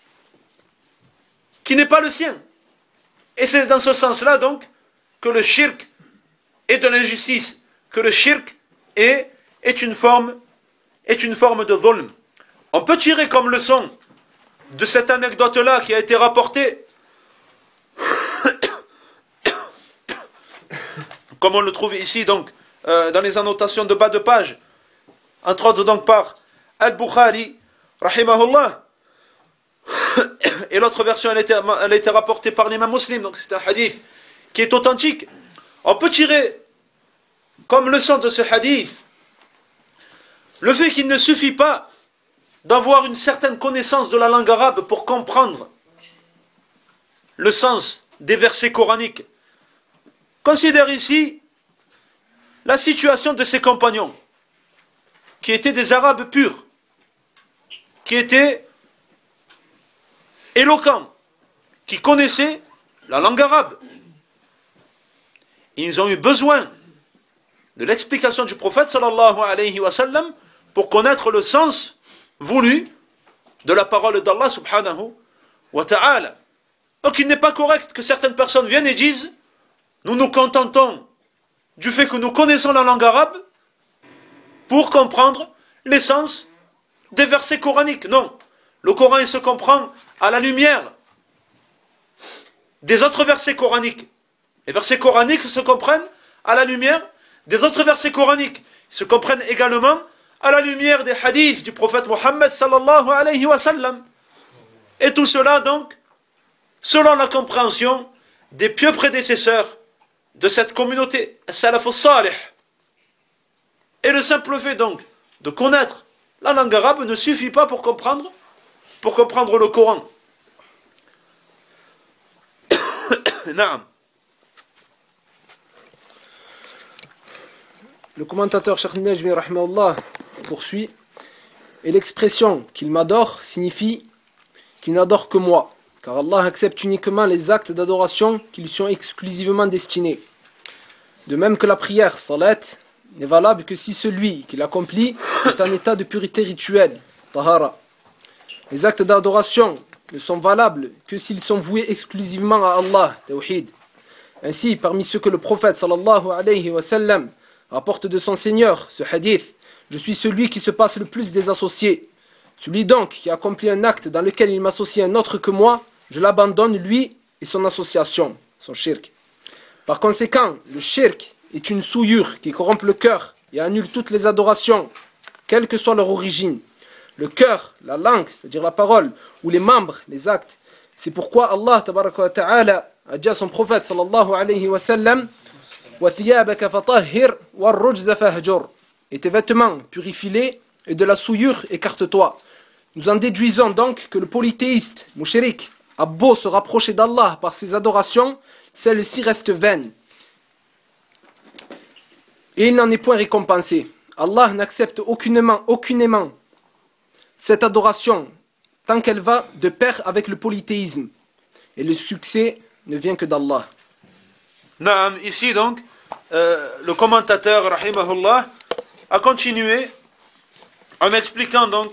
Speaker 1: qui n'est pas le sien. Et c'est dans ce sens-là donc que le shirk est de l'injustice, que le shirk est, est une forme est une forme de dhulm. On peut tirer comme leçon de cette anecdote-là qui a été rapportée, comme on le trouve ici donc euh, dans les annotations de bas de page, entre autres donc par Al-Bukhari, rahimahullah, et l'autre version elle a été, elle a été rapportée par l'imam Muslim, donc c'est un hadith qui est authentique. On peut tirer comme leçon de ce hadith le fait qu'il ne suffit pas d'avoir une certaine connaissance de la langue arabe pour comprendre le sens des versets coraniques. Considère ici la situation de ses compagnons, qui étaient des Arabes purs, qui étaient éloquents, qui connaissaient la langue arabe. Ils ont eu besoin de l'explication du prophète sallallahu alayhi wa sallam pour connaître le sens voulu de la parole d'Allah subhanahu wa ta'ala. Donc il n'est pas correct que certaines personnes viennent et disent nous nous contentons du fait que nous connaissons la langue arabe pour comprendre l'essence des versets coraniques. Non, le Coran il se comprend à la lumière des autres versets coraniques. Les versets coraniques se comprennent à la lumière des autres versets coraniques. Ils se comprennent également à la lumière des hadiths du prophète Mohammed sallallahu alayhi wa sallam. Et tout cela donc, selon la compréhension des pieux prédécesseurs de cette communauté, salaf salih. Et le simple fait donc de connaître la langue arabe ne suffit pas pour comprendre, pour comprendre le Coran. Naam.
Speaker 2: Le commentateur Cheikh Najmi rahimahullah poursuit. Et l'expression qu'il m'adore signifie qu'il n'adore que moi, car Allah accepte uniquement les actes d'adoration qui lui sont exclusivement destinés. De même que la prière, salat, n'est valable que si celui qui l'accomplit est en état de pureté rituelle, tahara. Les actes d'adoration ne sont valables que s'ils sont voués exclusivement à Allah, tawhid. Ainsi, parmi ceux que le prophète sallallahu alayhi wa sallam rapporte de son Seigneur, ce hadith, je suis celui qui se passe le plus des associés. Celui donc qui accomplit un acte dans lequel il m'associe un autre que moi, je l'abandonne lui et son association, son shirk. Par conséquent, le shirk est une souillure qui corrompt le cœur et annule toutes les adorations, quelle que soit leur origine. Le cœur, la langue, c'est-à-dire la parole, ou les membres, les actes. C'est pourquoi Allah tabaraka wa ta'ala a dit à son prophète sallallahu alayhi wa sallam وَثِيَابَكَ فَطَهِّرْ وَالرُّجْزَ فَهْجُرْ. Et tes vêtements, purifie-les, et de la souillure, écarte-toi. Nous en déduisons donc que le polythéiste, mushrik, a beau se rapprocher d'Allah par ses adorations, celle-ci reste vaine. Et il n'en est point récompensé. Allah n'accepte aucunement, aucunement cette adoration tant qu'elle va de pair avec le polythéisme. Et le succès ne vient que d'Allah.
Speaker 1: Naam, ici donc, euh, le commentateur, rahimahullah, a continué en expliquant donc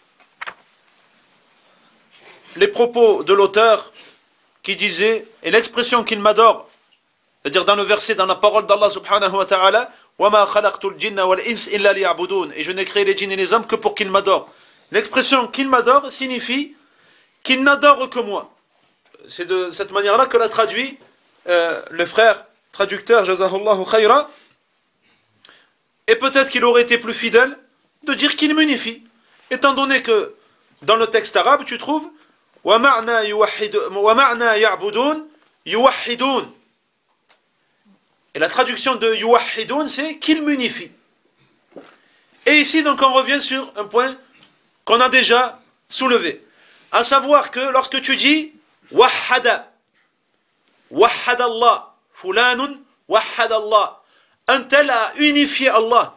Speaker 1: les propos de l'auteur qui disait, et l'expression qu'il m'adore, c'est-à-dire dans le verset, dans la parole d'Allah subhanahu wa ta'ala, وَمَا خَلَقْتُ الْجِنَّ وَالْإِنسِ إِلَّا لِيَعْبُدُونَ. Et je n'ai créé les djinns et les hommes que pour qu'ils m'adorent. L'expression qu'il m'adore signifie qu'il n'adore que moi. C'est de cette manière-là que l'a traduit euh, le frère traducteur, jazahullahu khayra. Et peut-être qu'il aurait été plus fidèle de dire qu'il m'unifie. Étant donné que dans le texte arabe, tu trouves وَمَعْنَا يَعْبُدُونَ يُوَحِّدُونَ. Et la traduction de yuwahidun, c'est qu'il m'unifie. Et ici, donc, on revient sur un point qu'on a déjà soulevé. À savoir que lorsque tu dis wahada, wahada Allah, fulanun wahada Allah, un tel a unifié Allah,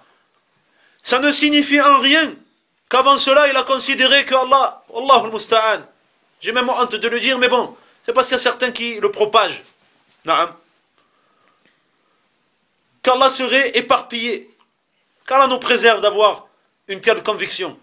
Speaker 1: ça ne signifie en rien qu'avant cela, il a considéré que Allah, Allahul Musta'an, J'ai même honte de le dire, mais bon, c'est parce qu'il y a certains qui le propagent. Naam. Qu'Allah serait éparpillé. Qu'Allah nous préserve d'avoir une telle conviction.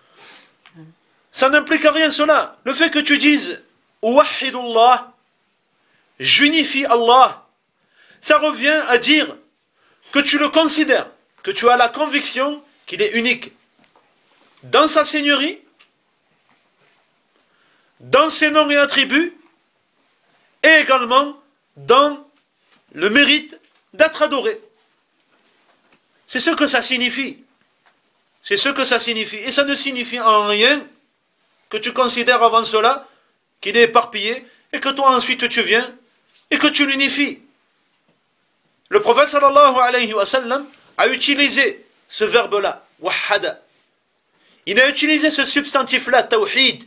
Speaker 1: Ça n'implique en rien cela. Le fait que tu dises Wahidullah, j'unifie Allah, ça revient à dire que tu le considères, que tu as la conviction qu'il est unique dans sa seigneurie, dans ses noms et attributs, et également dans le mérite d'être adoré. C'est ce que ça signifie. C'est ce que ça signifie. Et ça ne signifie en rien que tu considères avant cela qu'il est éparpillé et que toi ensuite tu viens et que tu l'unifies. Le prophète sallallahu alayhi wa sallam a utilisé ce verbe-là, wahada. Il a utilisé ce substantif-là, tawhid.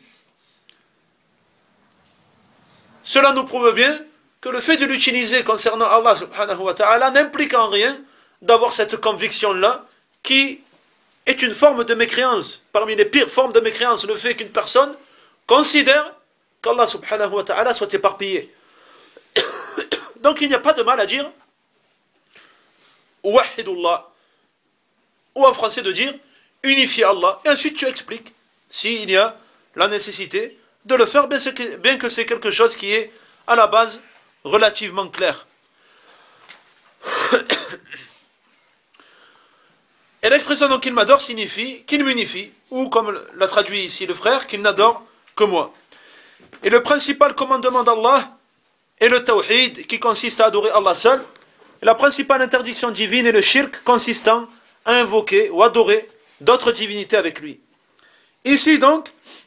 Speaker 1: Cela nous prouve bien que le fait de l'utiliser concernant Allah subhanahu wa ta'ala n'implique en rien d'avoir cette conviction-là qui est une forme de mécréance. Parmi les pires formes de mécréance, le fait qu'une personne considère qu'Allah subhanahu wa ta'ala soit éparpillé. Donc il n'y a pas de mal à dire Wahidullah, ou en français de dire unifier Allah, et ensuite tu expliques s'il y a la nécessité de le faire, bien que c'est quelque chose qui est à la base relativement clair. Et l'expression donc qu'il m'adore signifie qu'il m'unifie, ou comme l'a traduit ici le frère, qu'il n'adore que moi. Et le principal commandement d'Allah est le tawhid, qui consiste à adorer Allah seul. Et la principale interdiction divine est le shirk, consistant à invoquer ou adorer d'autres divinités avec lui. Ici donc,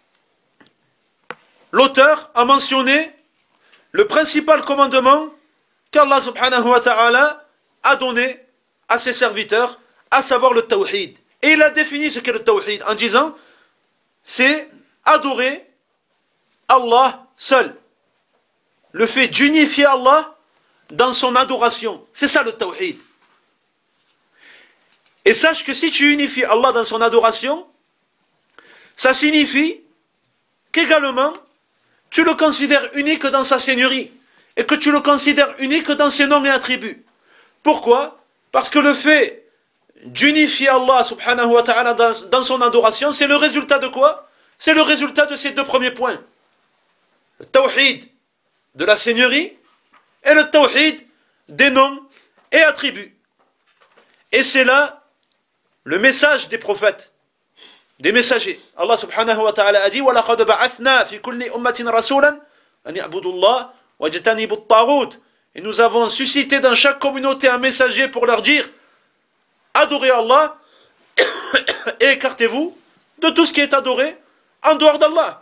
Speaker 1: l'auteur a mentionné le principal commandement qu'Allah subhanahu wa ta'ala a donné à ses serviteurs, à savoir le tawhid. Et il a défini ce qu'est le tawhid en disant, c'est adorer Allah seul. Le fait d'unifier Allah dans son adoration. C'est ça le tawhid. Et sache que si tu unifies Allah dans son adoration, ça signifie qu'également, tu le considères unique dans sa seigneurie. Et que tu le considères unique dans ses noms et attributs. Pourquoi? Parce que le fait d'unifier Allah subhanahu wa ta'ala dans, dans son adoration, c'est le résultat de quoi? C'est le résultat de ces deux premiers points. Le tawhid de la seigneurie et le tawhid des noms et attributs. Et c'est là le message des prophètes, des messagers. Allah subhanahu wa ta'ala a dit وَلَقَدْ بَعَثْنَا فِي كُلِّ أُمَّةٍ رَسُولًا أَنِ اعْبُدُوا اللَّهَ وَاجْتَنِبُوا الطَّاغُوتَ. Et nous avons suscité dans chaque communauté un messager pour leur dire adorez Allah et écartez-vous de tout ce qui est adoré en dehors d'Allah.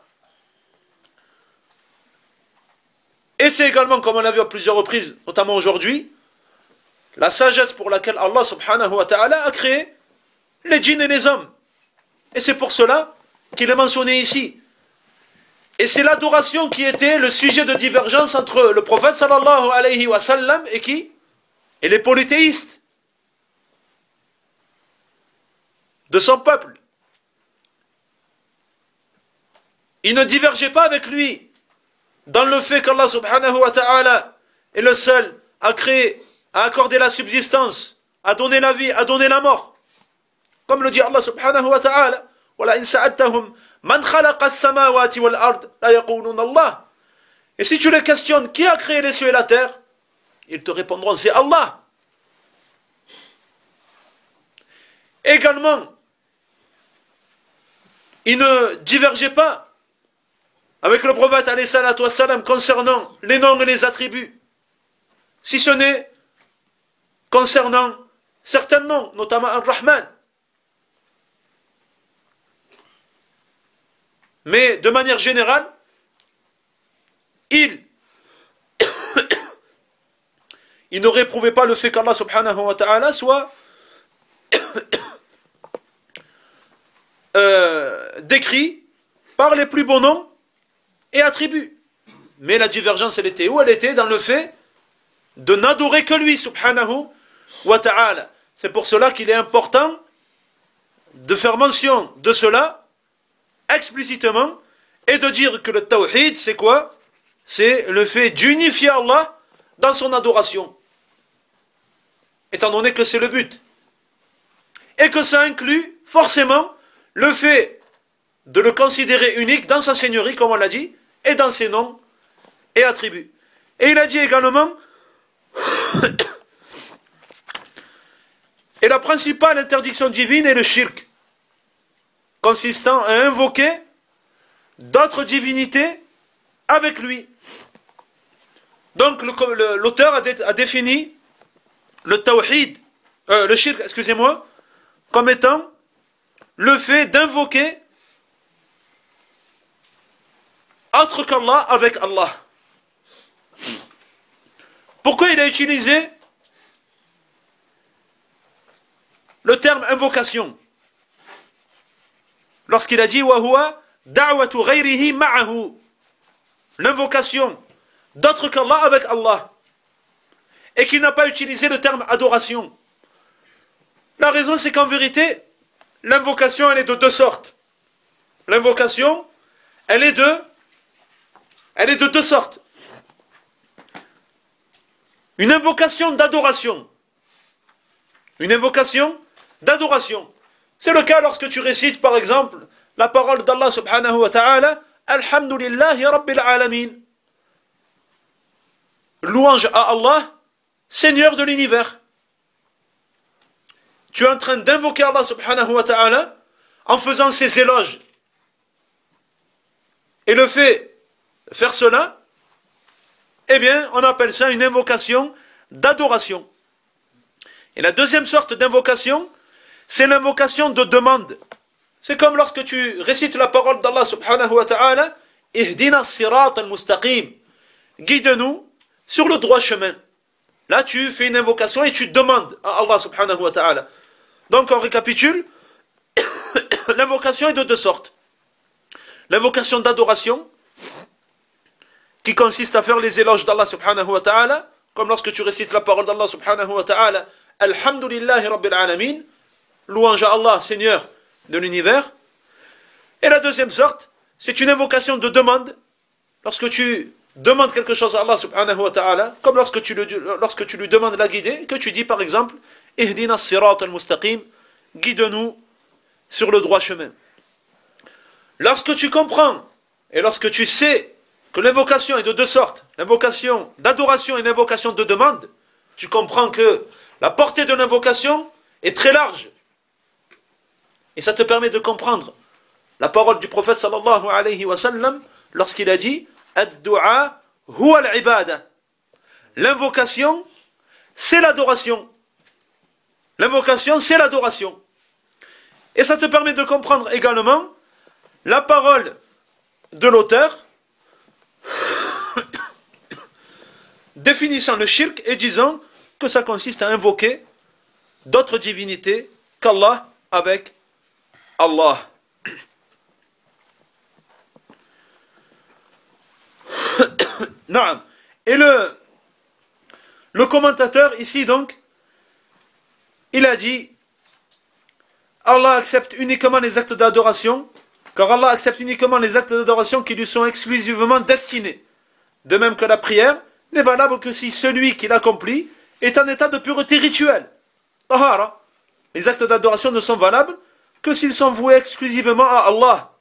Speaker 1: Et c'est également, comme on l'a vu à plusieurs reprises, notamment aujourd'hui, la sagesse pour laquelle Allah subhanahu wa ta'ala a créé les djinns et les hommes. Et c'est pour cela qu'il est mentionné ici. Et c'est l'adoration qui était le sujet de divergence entre le prophète sallallahu alayhi wa sallam et qui? Et les polythéistes de son peuple. Ils ne divergeaient pas avec lui dans le fait qu'Allah subhanahu wa ta'ala est le seul à créer, à accorder la subsistance, à donner la vie, à donner la mort. Comme le dit Allah subhanahu wa ta'ala, وَلَئِنْ سَأَلْتَهُمْ مَنْ خَلَقَ السَّمَاوَاتِ وَالْأَرْضِ لَيَقُولُونَ اللَّهِ. Et si tu les questionnes, qui a créé les cieux et la terre? Ils te répondront, c'est Allah. Également, ils ne divergeaient pas avec le prophète alayhi salatu wassalam concernant les noms et les attributs, si ce n'est concernant certains noms, notamment Ar-Rahman. Mais de manière générale, il, il ne réprouvait pas le fait qu'Allah subhanahu wa ta'ala soit euh, décrit par les plus beaux noms et attributs. Mais la divergence, elle était où? Elle était dans le fait de n'adorer que lui, subhanahu wa ta'ala. C'est pour cela qu'il est important de faire mention de cela explicitement et de dire que le tawhid, c'est quoi? C'est le fait d'unifier Allah dans son adoration. Étant donné que c'est le but. Et que ça inclut forcément le fait de le considérer unique dans sa seigneurie, comme on l'a dit, et dans ses noms et attributs. Et il a dit également, et la principale interdiction divine est le shirk, consistant à invoquer d'autres divinités avec lui. Donc l'auteur a, dé, a défini le tawhid, euh, le shirk, excusez-moi, comme étant le fait d'invoquer autre qu'Allah avec Allah. Pourquoi il a utilisé le terme invocation lorsqu'il a dit wa huwa da'watu ghayrihi ma'ahu, l'invocation d'autre qu'Allah avec Allah, et qu'il n'a pas utilisé le terme adoration? La raison, c'est qu'en vérité, l'invocation, elle est de deux sortes. L'invocation, elle est de, elle est de deux sortes. Une invocation d'adoration. Une invocation d'adoration. C'est le cas lorsque tu récites, par exemple, la parole d'Allah subhanahu wa ta'ala, Alhamdulillahi Rabbil Alamin. Louange à Allah, Seigneur de l'univers. Tu es en train d'invoquer Allah subhanahu wa ta'ala en faisant ses éloges. Et le fait de faire cela, eh bien, on appelle ça une invocation d'adoration. Et la deuxième sorte d'invocation, c'est l'invocation de demande. C'est comme lorsque tu récites la parole d'Allah subhanahu wa ta'ala, Ihdina sirat al-mustaqim. Guide-nous sur le droit chemin. Là, tu fais une invocation et tu demandes à Allah subhanahu wa ta'ala. Donc, on récapitule. L'invocation est de deux sortes. L'invocation d'adoration, qui consiste à faire les éloges d'Allah subhanahu wa ta'ala, comme lorsque tu récites la parole d'Allah subhanahu wa ta'ala, Alhamdulillahi Rabbil Alamin, louange à Allah, Seigneur de l'univers. Et la deuxième sorte, c'est une invocation de demande, lorsque tu demandes quelque chose à Allah subhanahu wa ta'ala, comme lorsque tu, le, lorsque tu lui demandes la guider, que tu dis par exemple, Ihdina sirat al-mustaqim, guide-nous sur le droit chemin. Lorsque tu comprends, et lorsque tu sais que l'invocation est de deux sortes, l'invocation d'adoration et l'invocation de demande, tu comprends que la portée de l'invocation est très large. Et ça te permet de comprendre la parole du prophète sallallahu alayhi wa sallam lorsqu'il a dit Ad-du'a huwa al-ibada. L'invocation, c'est l'adoration. L'invocation, c'est l'adoration. Et ça te permet de comprendre également la parole de l'auteur définissant le shirk et disant que ça consiste à invoquer d'autres divinités qu'Allah avec Allah. Et le, le commentateur ici donc, il a dit Allah accepte uniquement les actes d'adoration, car Allah accepte uniquement les actes d'adoration qui lui sont exclusivement destinés. De même que la prière n'est valable que si celui qui l'accomplit est en état de pureté rituelle. Tahara. Les actes d'adoration ne sont valables que s'ils sont voués exclusivement à Allah.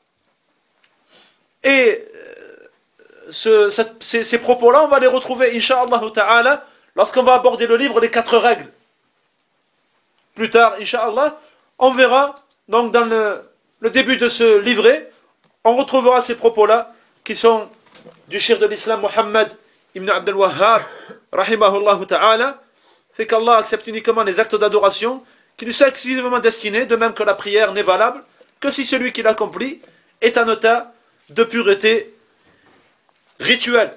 Speaker 1: Et ce, cette, ces, ces propos-là, on va les retrouver, incha'Allah ta'ala, lorsqu'on va aborder le livre Les quatre règles. Plus tard, incha'Allah, on verra, donc dans le, le début de ce livret, on retrouvera ces propos-là, qui sont du shir de l'islam Muhammad ibn Abdel Wahhab, rahimahullah ta'ala, fait qu'Allah accepte uniquement les actes d'adoration qui lui sont exclusivement destinés, de même que la prière n'est valable que si celui qui l'accomplit est en état de pureté rituelle.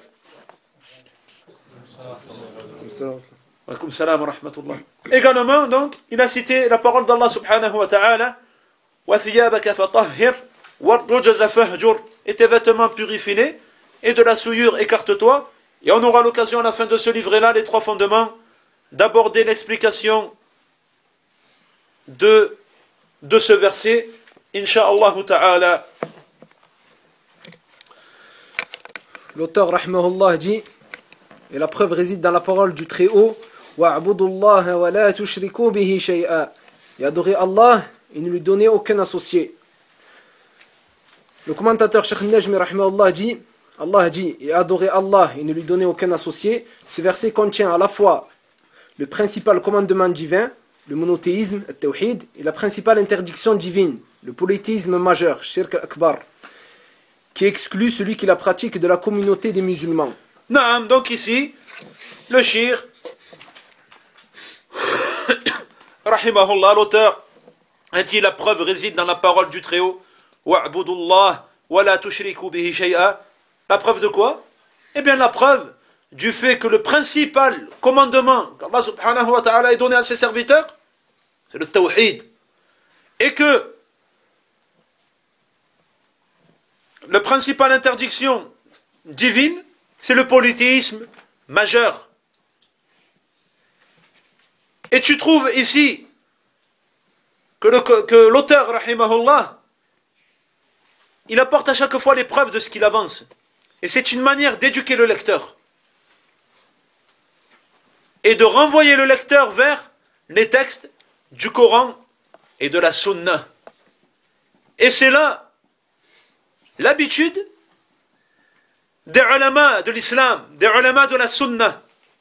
Speaker 1: Également, donc, il a cité la parole d'Allah subhanahu wa ta'ala, وَثِيَابَكَ فَطَهِّرْ وَالرُّجَزَ فَهْجُرْ, et tes vêtements purifie-les, et de la souillure écarte-toi. Et on aura l'occasion à la fin de ce livret-là, les trois fondements, d'aborder l'explication de, de ce verset, incha'Allah ta'ala.
Speaker 2: l'auteur rahimahullah dit, et la preuve réside dans la parole du Très-Haut, wa'budullaha wa la tushriku bihi shay'a, et adorer Allah et ne lui donner aucun associé. Le commentateur Cheikh Najmi rahimahullah dit, Allah dit, et adorer Allah et ne lui donner aucun associé. Ce verset contient à la fois le principal commandement divin, le monothéisme, le tawhid, et la principale interdiction divine, le polythéisme majeur, shirk al-akbar, qui exclut celui qui la pratique de la communauté des musulmans.
Speaker 1: Naam, donc ici, le shir, rahimahullah, l'auteur, a dit la preuve réside dans la parole du Très-Haut. Wa'budullah wa la tushriku bihi shay'a. La preuve de quoi? Eh bien la preuve du fait que le principal commandement qu'Allah subhanahu wa ta'ala a donné à ses serviteurs, c'est le tawhid. Et que la principale interdiction divine, c'est le polythéisme majeur. Et tu trouves ici que, le, que l'auteur, rahimahullah, il apporte à chaque fois les preuves de ce qu'il avance. Et c'est une manière d'éduquer le lecteur. Et de renvoyer le lecteur vers les textes du Coran et de la Sunna. Et c'est là l'habitude des ulama de l'islam, des ulama de la Sunna,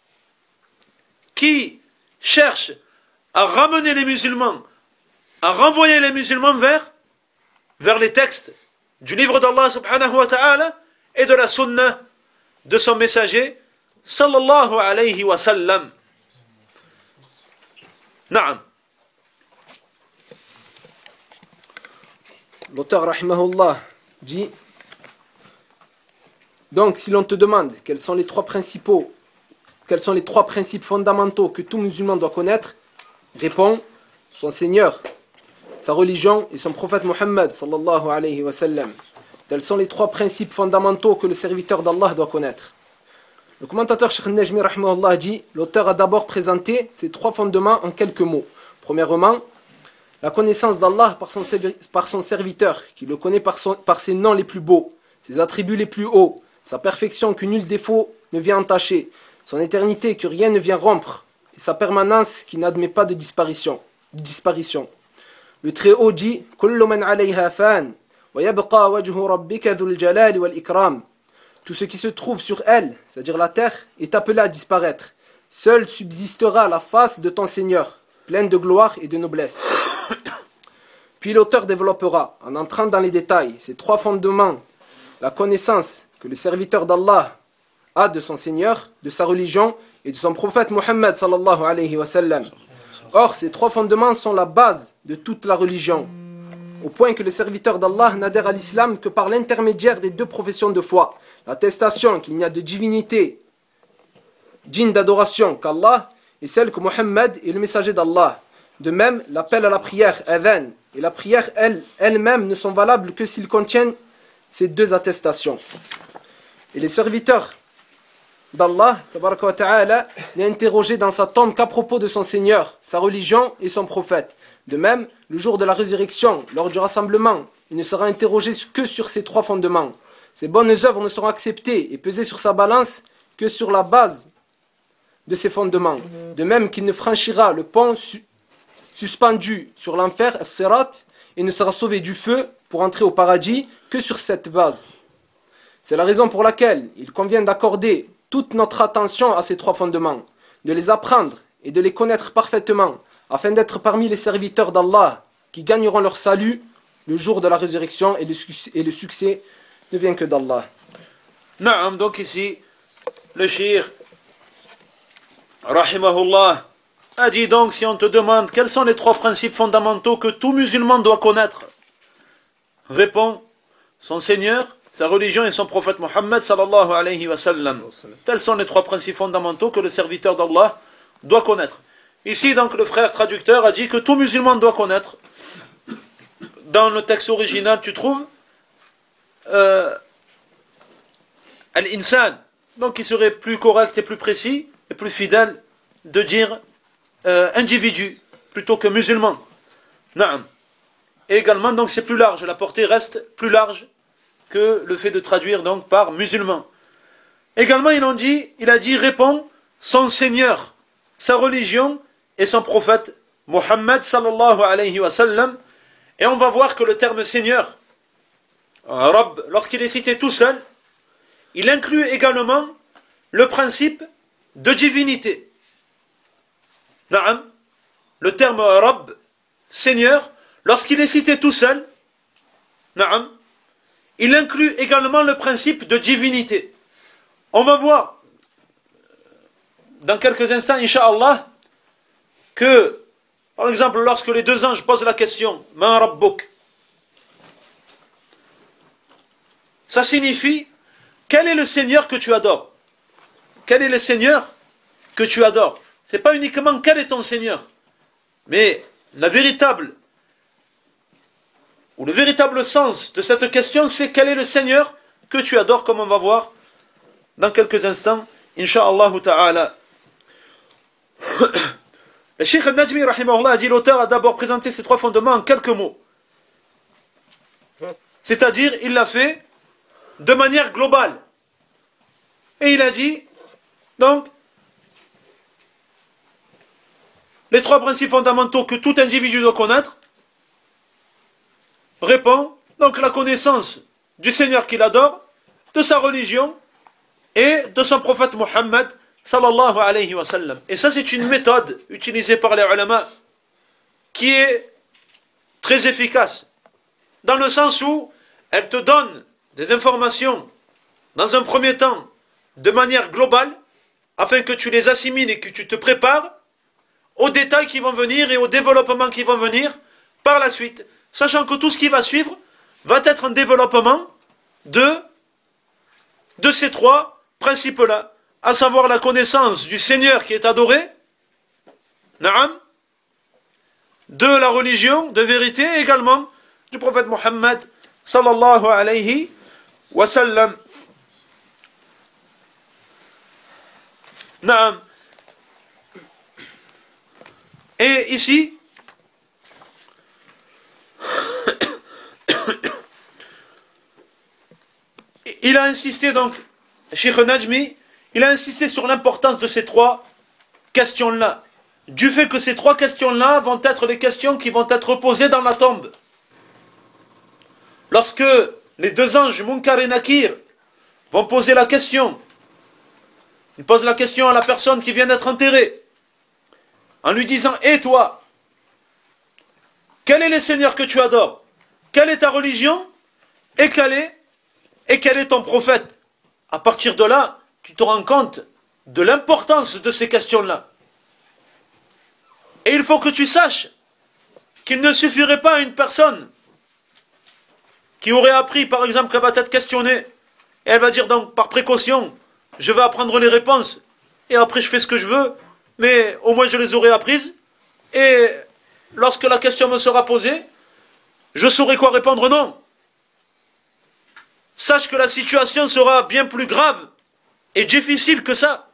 Speaker 1: qui cherchent à ramener les musulmans, à renvoyer les musulmans vers, vers les textes du livre d'Allah subhanahu wa ta'ala et de la sunna de son messager sallallahu alayhi wa sallam. Naam.
Speaker 2: L'auteur rahimahullah dit, donc si l'on te demande quels sont les trois principaux, quels sont les trois principes fondamentaux que tout musulman doit connaître, réponds son Seigneur, sa religion et son prophète Mohammed sallallahu alayhi wa sallam. Tels sont les trois principes fondamentaux que le serviteur d'Allah doit connaître. Le commentateur Cheikh Najmi rahimahullah dit, l'auteur a d'abord présenté ces trois fondements en quelques mots. Premièrement, la connaissance d'Allah par son, par son serviteur, qui le connaît par, son, par ses noms les plus beaux, ses attributs les plus hauts, sa perfection que nul défaut ne vient entacher, son éternité que rien ne vient rompre, et sa permanence qui n'admet pas de disparition. disparition. Le Très-Haut dit, kullu man alayha fan. Tout ce qui se trouve sur elle, c'est-à-dire la terre, est appelé à disparaître. Seule subsistera la face de ton Seigneur, pleine de gloire et de noblesse. Puis l'auteur développera, en entrant dans les détails, ces trois fondements, la connaissance que le serviteur d'Allah a de son Seigneur, de sa religion et de son prophète Mohammed sallallahu alayhi wa sallam. Or, ces trois fondements sont la base de toute la religion, au point que le serviteur d'Allah n'adhère à l'islam que par l'intermédiaire des deux professions de foi, l'attestation qu'il n'y a de divinité digne d'adoration qu'Allah et celle que Mohammed est le messager d'Allah. De même, l'appel à la prière, adhan, et la prière elle, elle-même ne sont valables que s'ils contiennent ces deux attestations. Et les serviteurs d'Allah, tabaraka wa ta'ala, n'est interrogé dans sa tombe qu'à propos de son Seigneur, sa religion et son prophète. De même, le jour de la résurrection, lors du rassemblement, il ne sera interrogé que sur ces trois fondements. Ses bonnes œuvres ne seront acceptées et pesées sur sa balance que sur la base de ces fondements. De même qu'il ne franchira le pont su suspendu sur l'enfer, as-sirat, et ne sera sauvé du feu pour entrer au paradis que sur cette base. C'est la raison pour laquelle il convient d'accorder toute notre attention à ces trois fondements, de les apprendre et de les connaître parfaitement, afin d'être parmi les serviteurs d'Allah qui gagneront leur salut le jour de la résurrection, et le succès, et le succès ne vient que d'Allah.
Speaker 1: Naam, donc ici, le shir, rahimahullah, a dit donc, si on te demande quels sont les trois principes fondamentaux que tout musulman doit connaître, réponds son Seigneur, sa religion et son prophète Mohammed sallallahu alayhi wa sallam. Tels sont les trois principes fondamentaux que le serviteur d'Allah doit connaître. Ici, donc, le frère traducteur a dit que tout musulman doit connaître. Dans le texte original, tu trouves euh, Al-Insan. Donc, il serait plus correct et plus précis et plus fidèle de dire euh, individu plutôt que musulman. Naam. Et également, donc, c'est plus large. La portée reste plus large que le fait de traduire donc par musulman. Également, ils ont dit, il a dit, répond son Seigneur, sa religion et son prophète Mohammed sallallahu alayhi wa sallam. Et on va voir que le terme Seigneur, Rabb, lorsqu'il est cité tout seul, il inclut également le principe de divinité. Naam, le terme Rabb, Seigneur, lorsqu'il est cité tout seul, Naam, il inclut également le principe de divinité. On va voir dans quelques instants, Inch'Allah, que, par exemple, lorsque les deux anges posent la question, Man Rabbuk, ça signifie, quel est le Seigneur que tu adores? Quel est le Seigneur que tu adores? Ce n'est pas uniquement quel est ton Seigneur, mais la véritable, ou le véritable sens de cette question, c'est quel est le Seigneur que tu adores, comme on va voir dans quelques instants, Inch'Allah ta'ala. Le Cheikh al-Najmi, rahimahullah, a dit, l'auteur a d'abord présenté ces trois fondements en quelques mots. C'est-à-dire, il l'a fait de manière globale. Et il a dit, donc, les trois principes fondamentaux que tout individu doit connaître, répond, donc, la connaissance du Seigneur qu'il adore, de sa religion, et de son prophète Mohammed sallallahu alayhi wa sallam. Et ça, c'est une méthode utilisée par les ulama qui est très efficace, dans le sens où elle te donne des informations dans un premier temps de manière globale, afin que tu les assimiles et que tu te prépares aux détails qui vont venir et aux développements qui vont venir par la suite, sachant que tout ce qui va suivre va être un développement de, de ces trois principes-là, à savoir la connaissance du Seigneur qui est adoré, na'am, de la religion de vérité, et également du prophète Mohammed sallallahu alayhi wa sallam. Na'am. Et ici, il a insisté donc, Cheikh Najmi, il a insisté sur l'importance de ces trois questions-là, du fait que ces trois questions-là vont être les questions qui vont être posées dans la tombe. Lorsque les deux anges, Munkar et Nakir, vont poser la question, ils posent la question à la personne qui vient d'être enterrée, en lui disant, et toi, quel est le Seigneur que tu adores? Quelle est ta religion? Et quel est, et quel est ton prophète? À partir de là, tu te rends compte de l'importance de ces questions-là. Et il faut que tu saches qu'il ne suffirait pas à une personne qui aurait appris, par exemple, qu'elle va être questionnée, et elle va dire donc, par précaution, je vais apprendre les réponses, et après je fais ce que je veux, mais au moins je les aurai apprises, et lorsque la question me sera posée, je saurai quoi répondre, non. Sache que la situation sera bien plus grave et difficile que ça.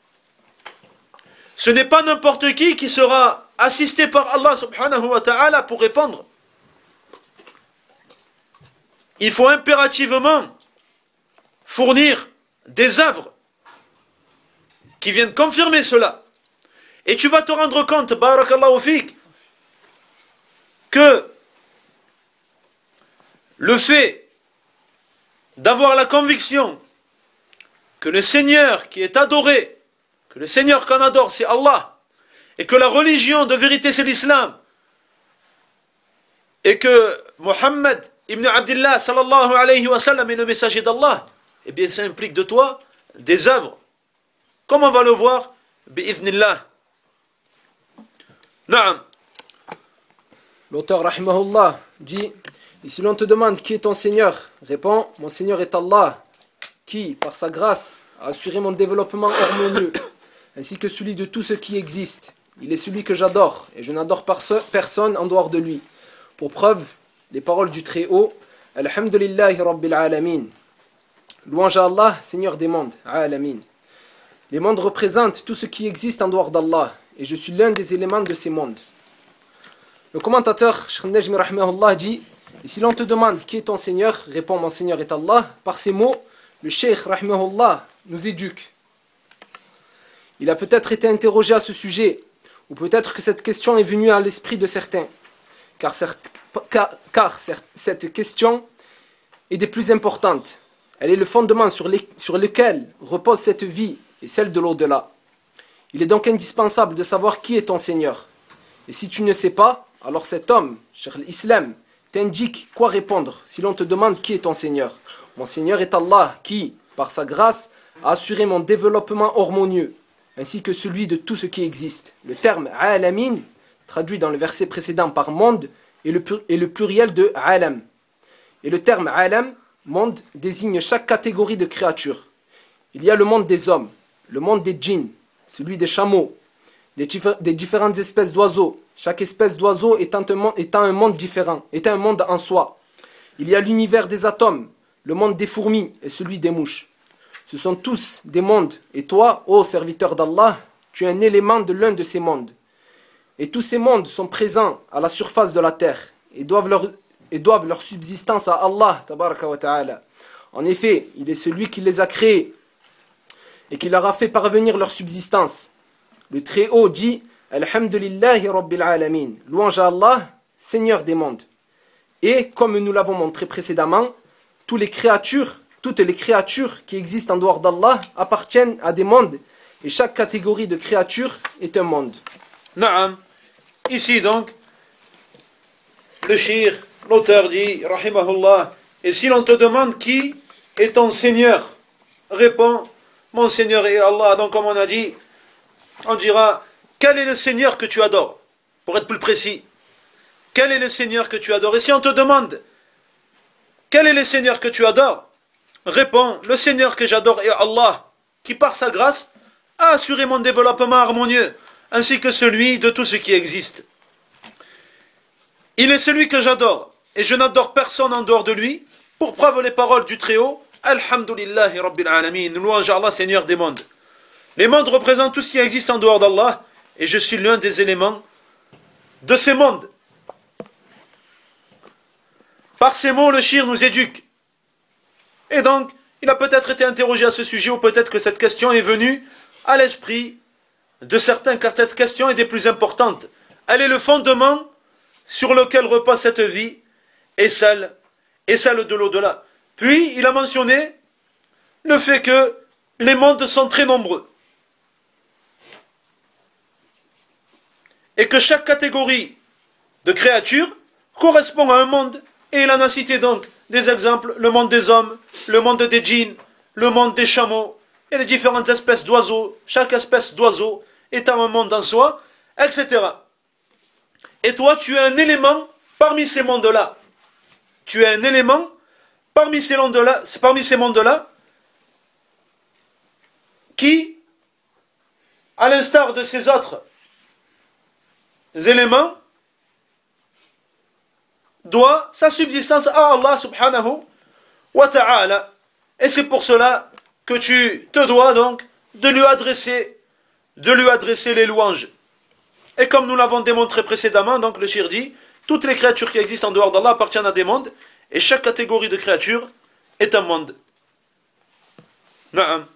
Speaker 1: Ce n'est pas n'importe qui qui sera assisté par Allah subhanahu wa ta'ala pour répondre. Il faut impérativement fournir des œuvres qui viennent confirmer cela. Et tu vas te rendre compte, barakallahu fik, que le fait d'avoir la conviction que le Seigneur qui est adoré, que le Seigneur qu'on adore c'est Allah, et que la religion de vérité c'est l'islam, et que Mohammed ibn Abdillah sallallahu alayhi wa sallam est le messager d'Allah, eh bien ça implique de toi des œuvres, comme on va le voir, bi'idhnillah. Naam.
Speaker 2: L'auteur, rahimahullah, dit, et si l'on te demande qui est ton Seigneur, réponds, mon Seigneur est Allah, qui, par sa grâce, a assuré mon développement harmonieux, ainsi que celui de tout ce qui existe. Il est celui que j'adore, et je n'adore personne en dehors de lui. Pour preuve, les paroles du Très-Haut, Alhamdulillahi Rabbil Alamin. Louange à Allah, Seigneur des mondes, Alamin. Les mondes représentent tout ce qui existe en dehors d'Allah, et je suis l'un des éléments de ces mondes. Le commentateur, Cheikh Najmi rahimahullah, dit, et si l'on te demande qui est ton Seigneur, réponds, mon Seigneur est Allah. Par ces mots, le Cheikh rahimahullah nous éduque. Il a peut-être été interrogé à ce sujet, ou peut-être que cette question est venue à l'esprit de certains, car, certes, car, car certes, cette question est des plus importantes. Elle est le fondement sur, les, sur lequel repose cette vie et celle de l'au-delà. Il est donc indispensable de savoir qui est ton Seigneur. Et si tu ne sais pas, alors cet homme, Cheikh l'Islam, t'indique quoi répondre si l'on te demande qui est ton Seigneur. Mon Seigneur est Allah qui, par sa grâce, a assuré mon développement harmonieux, ainsi que celui de tout ce qui existe. Le terme « alamin », traduit dans le verset précédent par « monde », est le, est le pluriel de « alam ». Et le terme « alam », monde, désigne chaque catégorie de créatures. Il y a le monde des hommes, le monde des djinns, celui des chameaux, des, des différentes espèces d'oiseaux, chaque espèce d'oiseau étant, étant un monde différent, étant un monde en soi. Il y a l'univers des atomes, le monde des fourmis et celui des mouches. Ce sont tous des mondes, et toi, ô serviteur d'Allah, tu es un élément de l'un de ces mondes. Et tous ces mondes sont présents à la surface de la terre, et doivent leur, et doivent leur subsistance à Allah, tabaraka wa ta'ala. En effet, il est celui qui les a créés, et qui leur a fait parvenir leur subsistance. Le Très-Haut dit « Alhamdulillahi Rabbil Alamin » louange à Allah, Seigneur des mondes. Et, comme nous l'avons montré précédemment, toutes les créatures, toutes les créatures qui existent en dehors d'Allah appartiennent à des mondes, et chaque catégorie de créatures est un monde.
Speaker 1: Naam. Ici donc, le shir, l'auteur dit, rahimahullah, et si l'on te demande qui est ton Seigneur, réponds, mon Seigneur est Allah. Donc comme on a dit, on dira, quel est le Seigneur que tu adores? Pour être plus précis, quel est le Seigneur que tu adores? Et si on te demande, quel est le Seigneur que tu adores? Réponds, le Seigneur que j'adore est Allah, qui par sa grâce a assuré mon développement harmonieux, ainsi que celui de tout ce qui existe. Il est celui que j'adore, et je n'adore personne en dehors de lui, pour preuve les paroles du Très-Haut, Alhamdulillahi Rabbil Alamin, louange à Allah, Seigneur des mondes. Les mondes représentent tout ce qui existe en dehors d'Allah, et je suis l'un des éléments de ces mondes. Par ces mots, le shir nous éduque. Et donc, il a peut-être été interrogé à ce sujet, ou peut-être que cette question est venue à l'esprit de certains, car cette question est des plus importantes. Elle est le fondement sur lequel repose cette vie, et celle, et celle de l'au-delà. Puis, il a mentionné le fait que les mondes sont très nombreux. Et que chaque catégorie de créatures correspond à un monde. Et il en a cité donc des exemples, le monde des hommes, le monde des djinns, le monde des chameaux, et les différentes espèces d'oiseaux, chaque espèce d'oiseau étant un monde en soi, et cetera. Et toi, tu es un élément parmi ces mondes-là. Tu es un élément parmi ces mondes-là, parmi ces mondes-là, qui, à l'instar de ces autres éléments, doit sa subsistance à Allah subhanahu wa ta'ala. Et c'est pour cela que tu te dois donc de lui adresser, de lui adresser les louanges. Et comme nous l'avons démontré précédemment, donc le shir dit, toutes les créatures qui existent en dehors d'Allah appartiennent à des mondes, et chaque catégorie de créatures est un monde. Naam.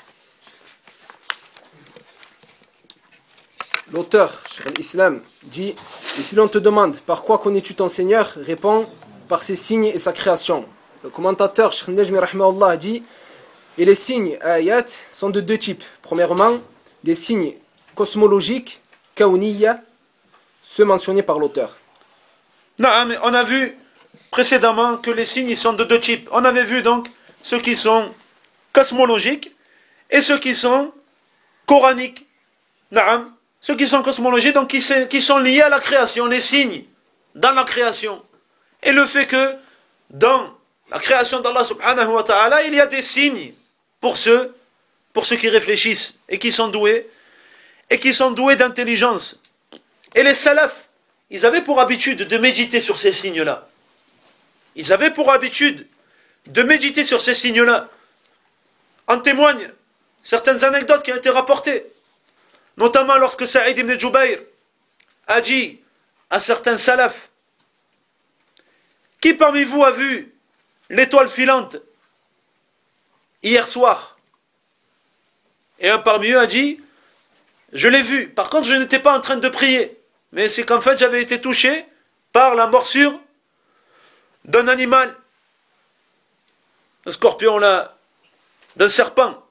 Speaker 2: L'auteur, Cheikh l'Islam, dit « Et si l'on te demande par quoi connais-tu ton Seigneur, réponds par ses signes et sa création. » Le commentateur, Cheikh Najmi rahimahullah, dit « Et les signes ayat sont de deux types. Premièrement, des signes cosmologiques, kaouniya, ceux mentionnés par l'auteur. »
Speaker 1: Non, mais on a vu précédemment que les signes sont de deux types. On avait vu donc ceux qui sont cosmologiques et ceux qui sont coraniques. Naam. Ceux qui sont cosmologiques, donc qui, qui sont liés à la création, les signes dans la création. Et le fait que dans la création d'Allah subhanahu wa ta'ala, il y a des signes pour ceux, pour ceux qui réfléchissent et qui sont doués, et qui sont doués d'intelligence. Et les salafs, ils avaient pour habitude de méditer sur ces signes-là. Ils avaient pour habitude de méditer sur ces signes-là. En témoignent certaines anecdotes qui ont été rapportées. Notamment lorsque Saïd ibn Jubayr a dit à certains salafs, qui parmi vous a vu l'étoile filante hier soir? Et un parmi eux a dit, je l'ai vu, par contre je n'étais pas en train de prier, mais c'est qu'en fait j'avais été touché par la morsure d'un animal, un scorpion là, d'un serpent.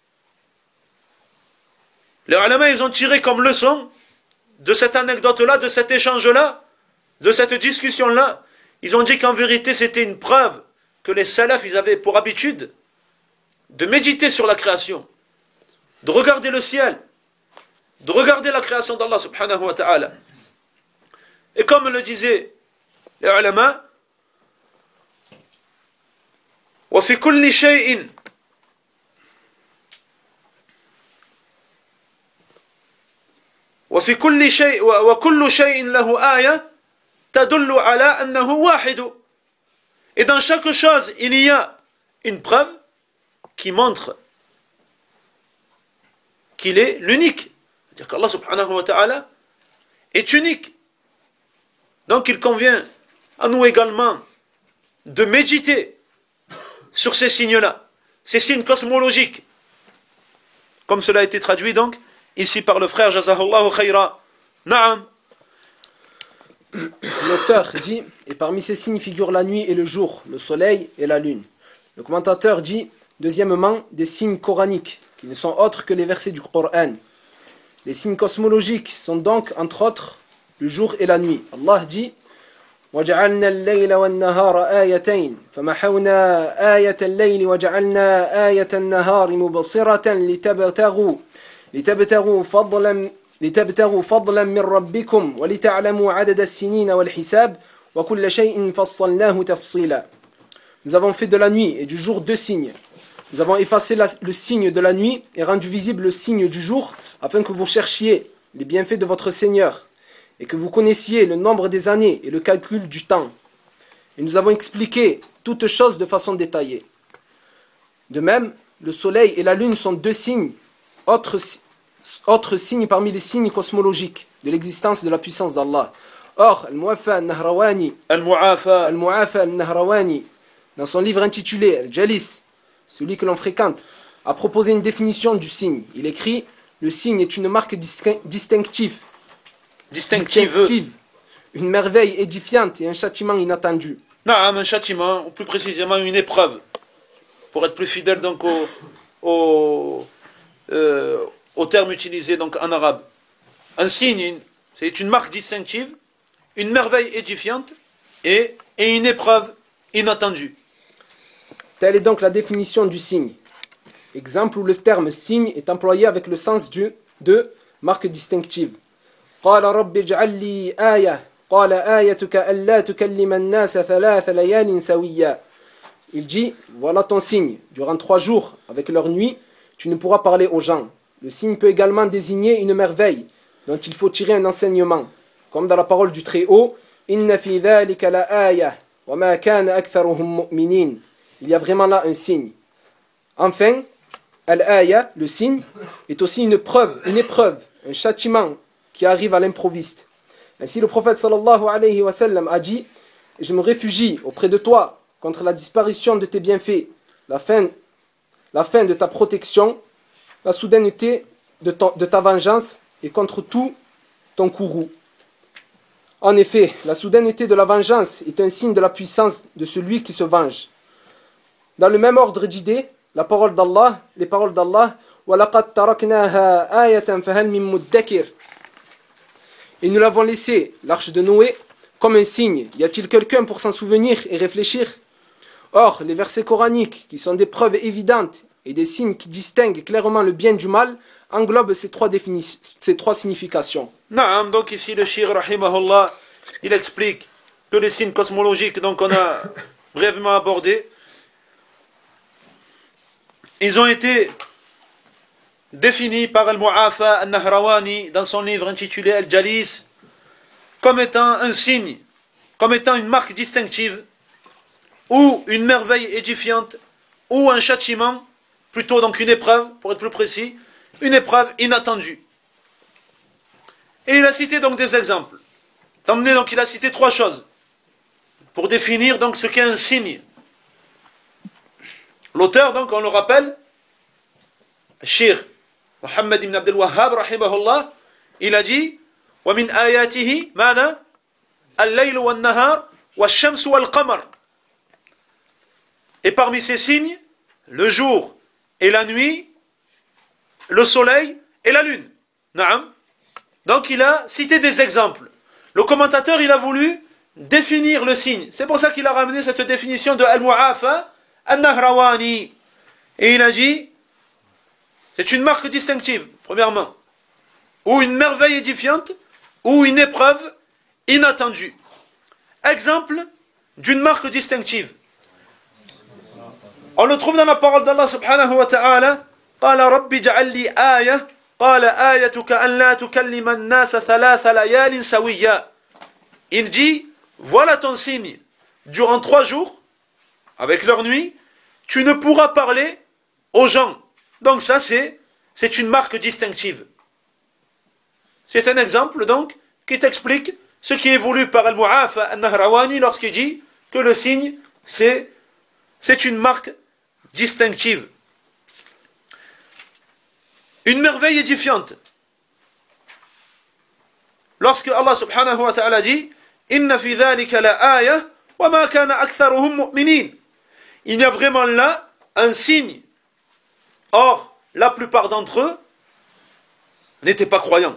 Speaker 1: Les ulama, ils ont tiré comme leçon de cette anecdote-là, de cet échange-là, de cette discussion-là. Ils ont dit qu'en vérité, c'était une preuve que les salafs, ils avaient pour habitude de méditer sur la création, de regarder le ciel, de regarder la création d'Allah subhanahu wa ta'ala. Et comme le disaient les ulama, وَفِي كُلِّ شَيْءٍ وفي كل شيء وكل شيء له آية تدل على أنه واحد. Et dans chaque chose, il y a une preuve qui montre qu'il est l'unique. C'est-à-dire qu'Allah subhanahu wa ta'ala est unique. Donc il convient à nous également de méditer sur ces signes-là, ces signes cosmologiques, comme cela a été traduit donc ici par le frère Jazahullahu Khayra. Naam.
Speaker 2: L'auteur dit, et parmi ces signes figurent la nuit et le jour, le soleil et la lune. Le commentateur dit, deuxièmement, des signes coraniques, qui ne sont autres que les versets du Coran. Les signes cosmologiques sont donc, entre autres, le jour et la nuit. Allah dit, وَجَعَلْنَا اللَّيْلَ وَالنَّهَارَ آيَتَيْنِ فَمَحَوْنَا آيَةَ اللَّيْلِ وَجَعَلْنَا آيَةَ النَّهَارِ مُبْصِرَةً لِتَبْتَغُوا لتبتغوا فضلا لتبتغوا فضلا من ربكم ولتعلموا عدد السنين والحساب وكل شيء فصلناه تفصيلا. Nous avons fait de la nuit et du jour deux signes. Nous avons effacé la, le signe de la nuit et rendu visible le signe du jour afin que vous cherchiez les bienfaits de votre Seigneur et que vous connaissiez le nombre des années et le calcul du temps. Et nous avons expliqué toutes choses de façon détaillée. De même, le soleil et la lune sont deux signes, autres, autres signes parmi les signes cosmologiques de l'existence de la puissance d'Allah. Or, Al-Mu'afa al-Nahrawani,
Speaker 1: Al-Mu'afa
Speaker 2: Al-Mu'afa al-Nahrawani, dans son livre intitulé Al-Jalis, celui que l'on fréquente, a proposé une définition du signe. Il écrit, le signe est une marque distinctive,
Speaker 1: distinctive,
Speaker 2: distinctive, une merveille édifiante et un châtiment inattendu.
Speaker 1: Non, un châtiment, ou plus précisément une épreuve, pour être plus fidèle donc au, au, euh, au terme utilisé donc en arabe. Un signe, c'est une marque distinctive, une merveille édifiante et, et une épreuve inattendue.
Speaker 2: Telle est donc la définition du signe. Exemple où le terme signe est employé avec le sens du, de marque distinctive. قال رب اجعل لي آية قال آيتك ألا تكلم الناس ثلاث ليال سويا. Il dit, voilà ton signe, durant trois jours, avec leur nuit, tu ne pourras parler aux gens. Le signe peut également désigner une merveille, dont il faut tirer un enseignement, comme dans la parole du Très-Haut, Inna fi dhalika la aya, wa ma kana aktharuhum mu'minin. Il y a vraiment là un signe. Enfin, al-aya, le signe, est aussi une preuve, une épreuve, un châtiment qui arrive à l'improviste. Ainsi le prophète sallallahu alayhi wa sallam a dit, je me réfugie auprès de toi contre la disparition de tes bienfaits, la fin, la fin de ta protection, la soudaineté de, ton, de ta vengeance et contre tout ton courroux. En effet, la soudaineté de la vengeance est un signe de la puissance de celui qui se venge. Dans le même ordre d'idées, la parole d'Allah, les paroles d'Allah, وَلَقَدْ تَرَكْنَاهَا آيَةً فَهَلْ مِن مُدَّكِرٍ. Et nous l'avons laissé, l'arche de Noé, comme un signe. Y a-t-il quelqu'un pour s'en souvenir et réfléchir? Or, les versets coraniques, qui sont des preuves évidentes et des signes qui distinguent clairement le bien du mal, englobent ces trois, défini- ces trois significations.
Speaker 1: Naam, donc ici le Cheikh rahimahullah, il explique que les signes cosmologiques, donc on a brièvement abordé, ils ont été définis par Al-Mu'afa al-Nahrawani dans son livre intitulé Al-Jalis comme étant un signe, comme étant une marque distinctive ou une merveille édifiante ou un châtiment, plutôt donc une épreuve, pour être plus précis, une épreuve inattendue. Et il a cité donc des exemples. Étant donné donc il a cité trois choses pour définir donc ce qu'est un signe. L'auteur donc, on le rappelle, Cheikh Muhammad ibn Abdul Wahhab, rahimahullah, il a dit وَمِنْ آيَاتِهِ مَاذا اللَّيْلُ وَالنَّهَارُ وَالشَّمْسُ وَالْقَمَرُ. Et parmi ces signes, le jour et la nuit, le soleil et la lune. Naam. Donc il a cité des exemples. Le commentateur, il a voulu définir le signe. C'est pour ça qu'il a ramené cette définition de Al-Mu'afa Al-Nahrawani. Et il a dit, c'est une marque distinctive, premièrement, ou une merveille édifiante, ou une épreuve inattendue. Exemple d'une marque distinctive. On le trouve dans la parole d'Allah subhanahu wa ta'ala. قال رب اجعل لي آية قال آيتك أن لا تكلم الناس ثلاث ليال سويا. Il dit, voilà ton signe. Durant trois jours, avec leur nuit, tu ne pourras parler aux gens. Donc ça, c'est, c'est une marque distinctive. C'est un exemple, donc, qui t'explique ce qui est voulu par Al-Mu'afa Al-Nahrawani lorsqu'il dit que le signe, c'est, c'est une marque distinctive. Une merveille édifiante. Lorsque Allah subhanahu wa ta'ala dit Inna fi dhalika la aya wa ma kana aktharuhum mu'minin. Il y a vraiment là un signe. Or, la plupart d'entre eux n'étaient pas croyants.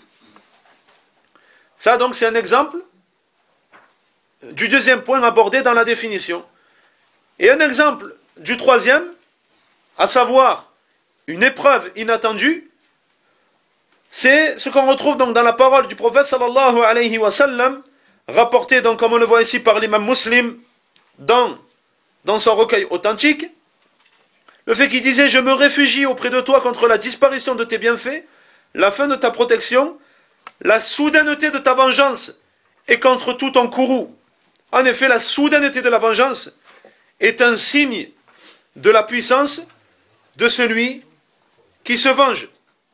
Speaker 1: Ça donc c'est un exemple du deuxième point abordé dans la définition. Et un exemple du troisième, à savoir une épreuve inattendue, c'est ce qu'on retrouve donc dans la parole du prophète sallallahu alayhi wa sallam, rapporté donc comme on le voit ici par l'imam Muslim dans, dans son recueil authentique, le fait qu'il disait « Je me réfugie auprès de toi contre la disparition de tes bienfaits, la fin de ta protection, la soudaineté de ta vengeance et contre tout ton courroux. » En effet, la soudaineté de la vengeance est un signe de la puissance de celui qui se venge.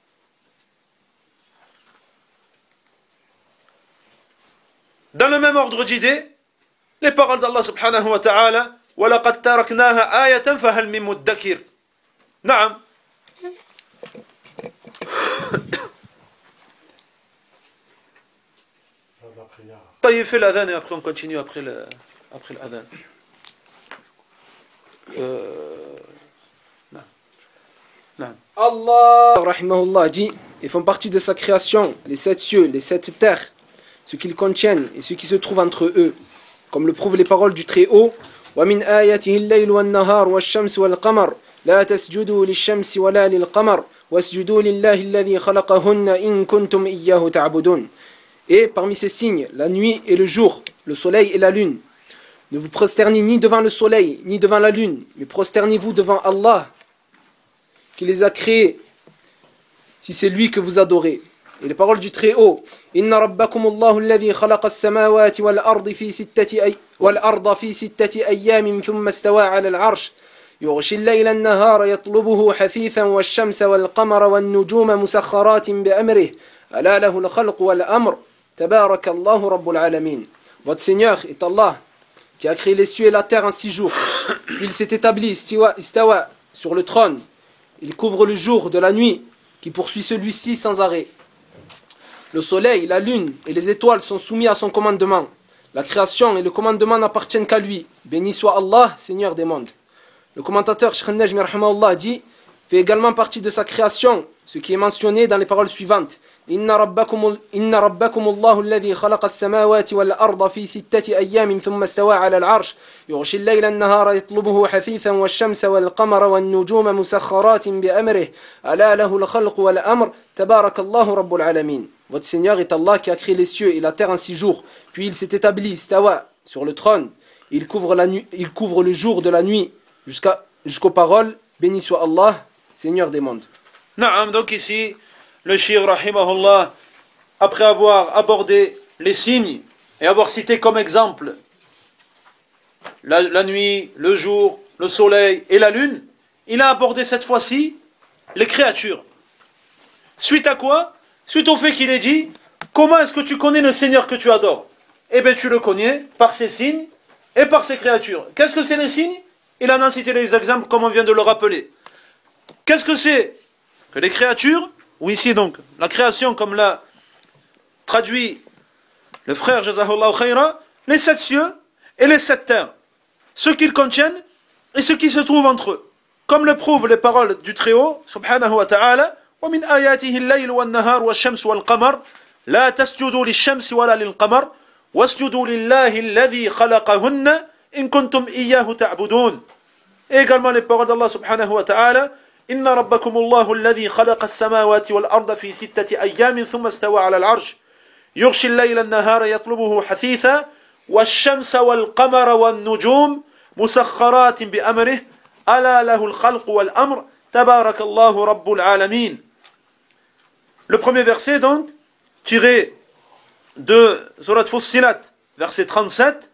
Speaker 1: Dans le même ordre d'idée, les paroles d'Allah subhanahu wa ta'ala وَلَقَدْ تَرَكْنَاهَا آيَةً فَهَلْ مِن مُدَّكِرٍ. Naam. طيب fait l'adhan et après on continue après le après l'adhan. Euh...
Speaker 2: Allah rahimahullah dit, ils font partie de sa création, les sept cieux, les sept terres, ce qu'ils contiennent et ce qui se trouve entre eux, comme le prouvent les paroles du Très-Haut. وَمِنْ آيَاتِهِ اللَّيْلُ وَالنَّهَارُ وَالشَّمْسُ وَالْقَمَرُ لَا تَسْجُدُوا لِلشَّمْسِ وَلَا لِلْقَمَرِ وَاسْجُدُوا لِلَّهِ الَّذِي خَلَقَهُنَّ إِن كُنتُمْ إِيَّاهُ تَعْبُدُونَ. Et parmi ces signes, la nuit et le jour, le soleil et la lune. Ne vous prosternez ni devant le soleil, ni devant la lune, mais prosternez-vous devant Allah, qui les a créés, si c'est lui que vous adorez. Et les paroles du Très-Haut. Inna rabbakumullahu alladhi khalaqa as-samawati wal ardi fi sittati ay wal arda fi sittati ayyamin thumma istawa 'ala al-'arsh yughshi al-layla an-nahara yatlubuhu hafithan wash-shamsa wal-qamara wan-nujuma musakhkharatin bi amrihi ala lahu al-khalqu wal-amr tabarakallahu rabbul alamin. Votre Seigneur est Allah qui a créé les cieux et la terre en six jours. Puis il s'est établi istawa, istawa sur le trône. Il couvre le jour de la nuit qui poursuit celui-ci sans arrêt. Le soleil, la lune et les étoiles sont soumis à son commandement. La création et le commandement n'appartiennent qu'à lui. Béni soit Allah, Seigneur des mondes. Le commentateur Cheikh Al-Najmi rahimahullah dit, fait également partie de sa création, ce qui est mentionné dans les paroles suivantes. Inna rabbakum inna rabbakumullahu alladhi khalaqa as-samawati wal arda fi sittati ayyamin thumma istawa 'ala al-'arsh yughshi al-layla an-nahara yatlubuhu hafithan wash-shamsa wal-qamara wan-nujuma musakhkharatin bi amrihi ala lahu al-khalqu wal-amr tabarakallahu rabbul alamin. Votre Seigneur est Allah qui a créé les cieux et la terre en six jours. Puis il s'est établi istawa sur le trône. Il couvre la nuit, il couvre le jour de la nuit jusqu'à jusqu'aux paroles béni soit Allah, Seigneur des mondes.
Speaker 1: Naam, donc ici le Cheikh rahimahullah, après avoir abordé les signes et avoir cité comme exemple la, la nuit, le jour, le soleil et la lune, il a abordé cette fois-ci les créatures. Suite à quoi? Suite au fait qu'il ait dit, comment est-ce que tu connais le Seigneur que tu adores? Eh bien tu le connais par ses signes et par ses créatures. Qu'est-ce que c'est les signes? Il en a cité les exemples comme on vient de le rappeler. Qu'est-ce que c'est que les créatures, ou ici donc, la création comme l'a traduit le frère Jazahullah Khaira, les sept cieux et les sept terres, ce qu'ils contiennent et ce qui se trouve entre eux. Comme le prouvent les paroles du Très-Haut, subhanahu wa ta'ala, وَمِنْ آيَاتِهِ اللَّيْلُ وَالنَّهَارُ وَالشَّمْسُ وَالْقَمَرُ لَا تَسْجُدُوا لِلشَّمْسِ وَلَا لِلْقَمَرِ وَاسْجُدُوا لِلَّهِ الَّذِي خَلَقَهُنَّ إِن كُنتُمْ إِيَّاهُ تَعْبُدُونَ. Et également les paroles d'Allah subhanahu wa ta'ala, إِنَّ رَبَّكُمُ اللَّهُ الَّذِي خَلَقَ السَّمَاوَاتِ وَالْأَرْضَ فِي سِتَّةِ أَيَّامٍ ثُمَّ اسْتَوَى عَلَى الْعَرْشِ يُغْشِي اللَّيْلَ النَّهَارَ يَطْلُبُهُ حَثِيثًا وَالشَّمْسَ وَالْقَمَرَ وَالنُّجُومَ مُسَخَّرَاتٍ بِأَمْرِهِ أَلَا لَهُ الْخَلْقُ وَالْأَمْرُ تَبَارَكَ اللَّهُ رَبُّ الْعَالَمِينَ. Le premier verset donc, tiré de Surat Fussilat, verset trente-sept,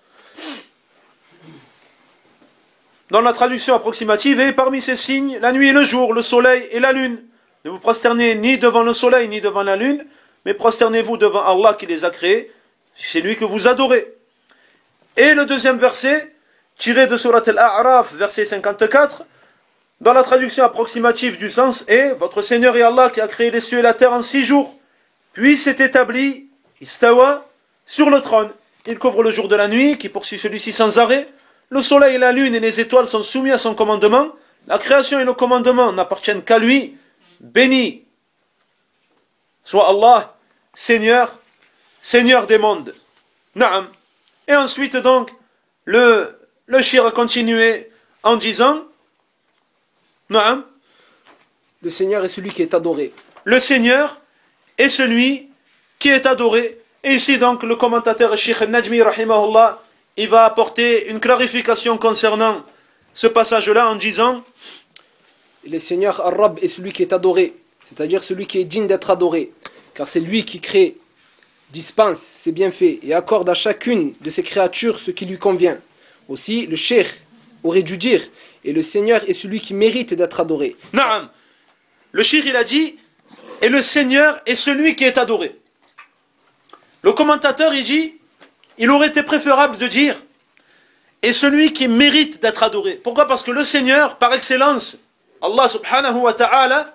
Speaker 1: dans la traduction approximative, et parmi ces signes, la nuit et le jour, le soleil et la lune. Ne vous prosternez ni devant le soleil ni devant la lune, mais prosternez-vous devant Allah qui les a créés, c'est lui que vous adorez. Et le deuxième verset, tiré de Surat Al-A'raf, verset cinquante-quatre, dans la traduction approximative du sens est, votre Seigneur est Allah qui a créé les cieux et la terre en six jours, puis s'est établi, istawa, sur le trône. Il couvre le jour de la nuit, qui poursuit celui-ci sans arrêt. Le soleil et la lune et les étoiles sont soumis à son commandement. La création et le commandement n'appartiennent qu'à lui. Béni soit Allah, Seigneur, Seigneur des mondes. Naam. Et ensuite donc, le, le shir a continué en disant, Naam.
Speaker 2: Le Seigneur est celui qui est adoré.
Speaker 1: Le Seigneur est celui qui est adoré. Et ici donc, le commentateur Sheikh Najmi, rahimahullah, il va apporter une clarification concernant ce passage-là en disant,
Speaker 2: le Seigneur Ar-Rab est celui qui est adoré, c'est-à-dire celui qui est digne d'être adoré, car c'est lui qui crée, dispense ses bienfaits et accorde à chacune de ses créatures ce qui lui convient. Aussi, le Cheikh aurait dû dire, et le Seigneur est celui qui mérite d'être adoré.
Speaker 1: Naam. Le Cheikh il a dit, et le Seigneur est celui qui est adoré. Le commentateur il dit, il aurait été préférable de dire, et celui qui mérite d'être adoré. Pourquoi? Parce que le Seigneur, par excellence, Allah subhanahu wa ta'ala,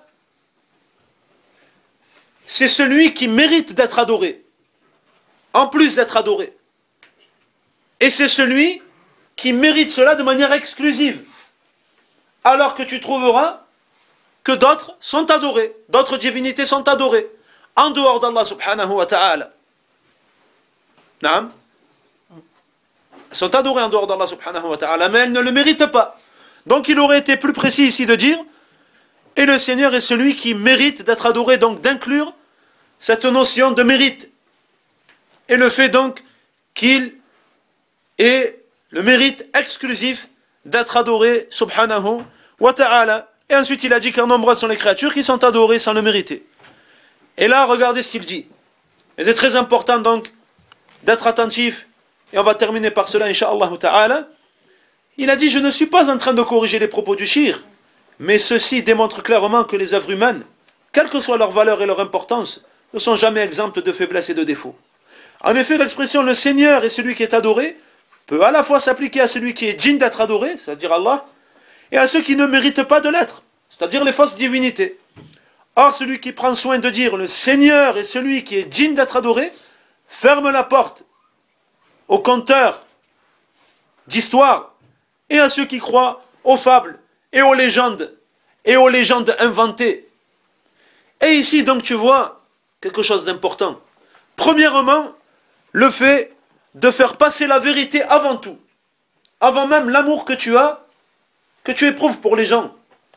Speaker 1: c'est celui qui mérite d'être adoré, en plus d'être adoré. Et c'est celui qui mérite cela de manière exclusive. Alors que tu trouveras que d'autres sont adorés, d'autres divinités sont adorées, en dehors d'Allah subhanahu wa ta'ala. Naam. Elles sont adorées en dehors d'Allah subhanahu wa ta'ala, mais elles ne le méritent pas. Donc il aurait été plus précis ici de dire, et le Seigneur est celui qui mérite d'être adoré, donc d'inclure cette notion de mérite. Et le fait donc qu'il ait le mérite exclusif d'être adoré subhanahu wa ta'ala. Et ensuite il a dit qu'un nombreux sont les créatures qui sont adorées sans le mériter. Et là regardez ce qu'il dit. Et c'est très important donc d'être attentif. Et on va terminer par cela, incha'Allah ta'ala. Il a dit, je ne suis pas en train de corriger les propos du shir, mais ceci démontre clairement que les œuvres humaines, quelle que soit leur valeur et leur importance, ne sont jamais exemptes de faiblesses et de défauts. En effet, l'expression le Seigneur est celui qui est adoré peut à la fois s'appliquer à celui qui est digne d'être adoré, c'est-à-dire Allah, et à ceux qui ne méritent pas de l'être, c'est-à-dire les fausses divinités. Or, celui qui prend soin de dire le Seigneur est celui qui est digne d'être adoré, ferme la porte aux conteurs d'histoire et à ceux qui croient aux fables et aux légendes et aux légendes inventées. Et ici donc tu vois quelque chose d'important. Premièrement, le fait de faire passer la vérité avant tout, avant même l'amour que tu as, que tu éprouves pour les gens.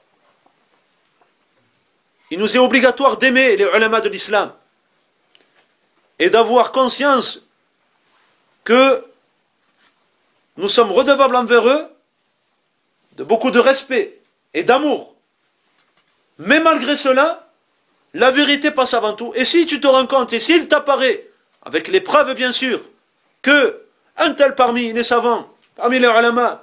Speaker 1: Il nous est obligatoire d'aimer les ulama de l'islam et d'avoir conscience que nous sommes redevables envers eux de beaucoup de respect et d'amour. Mais malgré cela, la vérité passe avant tout. Et si tu te rends compte, et s'il t'apparaît, avec les preuves bien sûr, que un tel parmi les savants, parmi les ulama,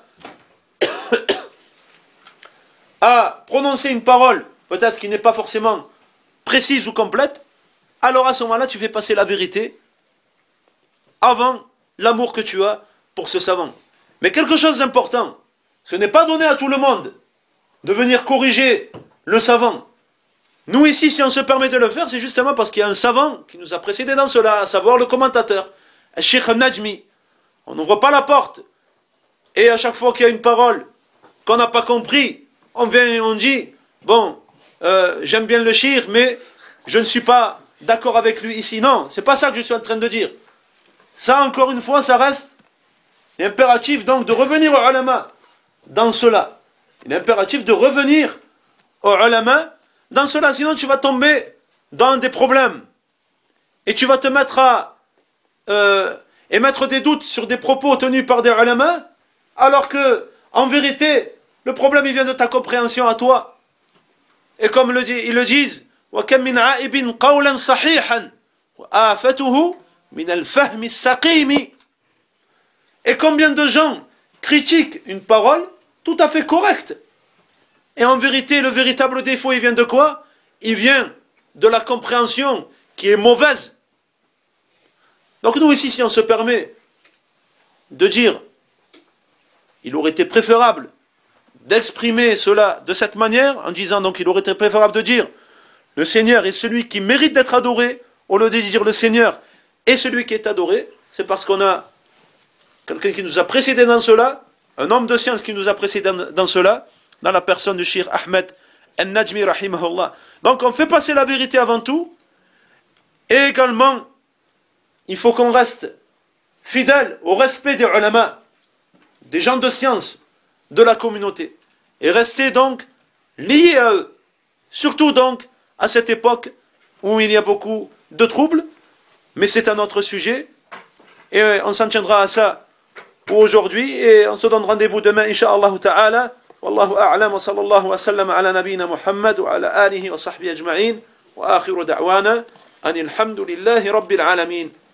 Speaker 1: a prononcé une parole, peut-être qui n'est pas forcément précise ou complète, alors à ce moment-là, tu fais passer la vérité avant l'amour que tu as pour ce savant. Mais quelque chose d'important, ce n'est pas donné à tout le monde de venir corriger le savant. Nous ici, si on se permet de le faire, c'est justement parce qu'il y a un savant qui nous a précédé dans cela, à savoir le commentateur, le Cheikh Najmi. On n'ouvre pas la porte. Et à chaque fois qu'il y a une parole qu'on n'a pas compris, on vient et on dit, bon, euh, j'aime bien le shir, mais je ne suis pas d'accord avec lui ici. Non, c'est pas ça que je suis en train de dire. Ça, encore une fois, ça reste impératif donc de revenir au ulama dans cela. Il est impératif de revenir au ulama dans cela, sinon tu vas tomber dans des problèmes. Et tu vas te mettre à euh, émettre des doutes sur des propos tenus par des ulama, alors que, en vérité, le problème il vient de ta compréhension à toi. Et comme le dit, ils le disent, وَكَمْ مِنْ عَائِبٍ قَوْلًا صَحِيحًا وَآفَتُهُ مِنَ الْفَهْمِ السَّقِيمِ. Et combien de gens critiquent une parole tout à fait correcte. Et en vérité, le véritable défaut, il vient de quoi? Il vient de la compréhension qui est mauvaise. Donc nous ici, si on se permet de dire, il aurait été préférable d'exprimer cela de cette manière, en disant donc il aurait été préférable de dire, le Seigneur est celui qui mérite d'être adoré, au lieu de dire le Seigneur est celui qui est adoré, c'est parce qu'on a quelqu'un qui nous a précédé dans cela, un homme de science qui nous a précédé dans cela, dans la personne du Cheikh Ahmed Al-Najmi rahimahullah. Donc on fait passer la vérité avant tout, et également, il faut qu'on reste fidèle au respect des ulama, des gens de science, de la communauté, et rester donc liés à eux, surtout donc à cette époque où il y a beaucoup de troubles, mais c'est un autre sujet, et on s'en tiendra à ça pour aujourd'hui, et on se donne rendez-vous demain, incha'Allah ta'ala. Wallahu a'lam wa sallallahu wa sallam ala nabiyyina Muhammad wa ala alihi wa sahbihi ajma'in, wa akhiru da'wana anil hamdulillahi rabbil alamin.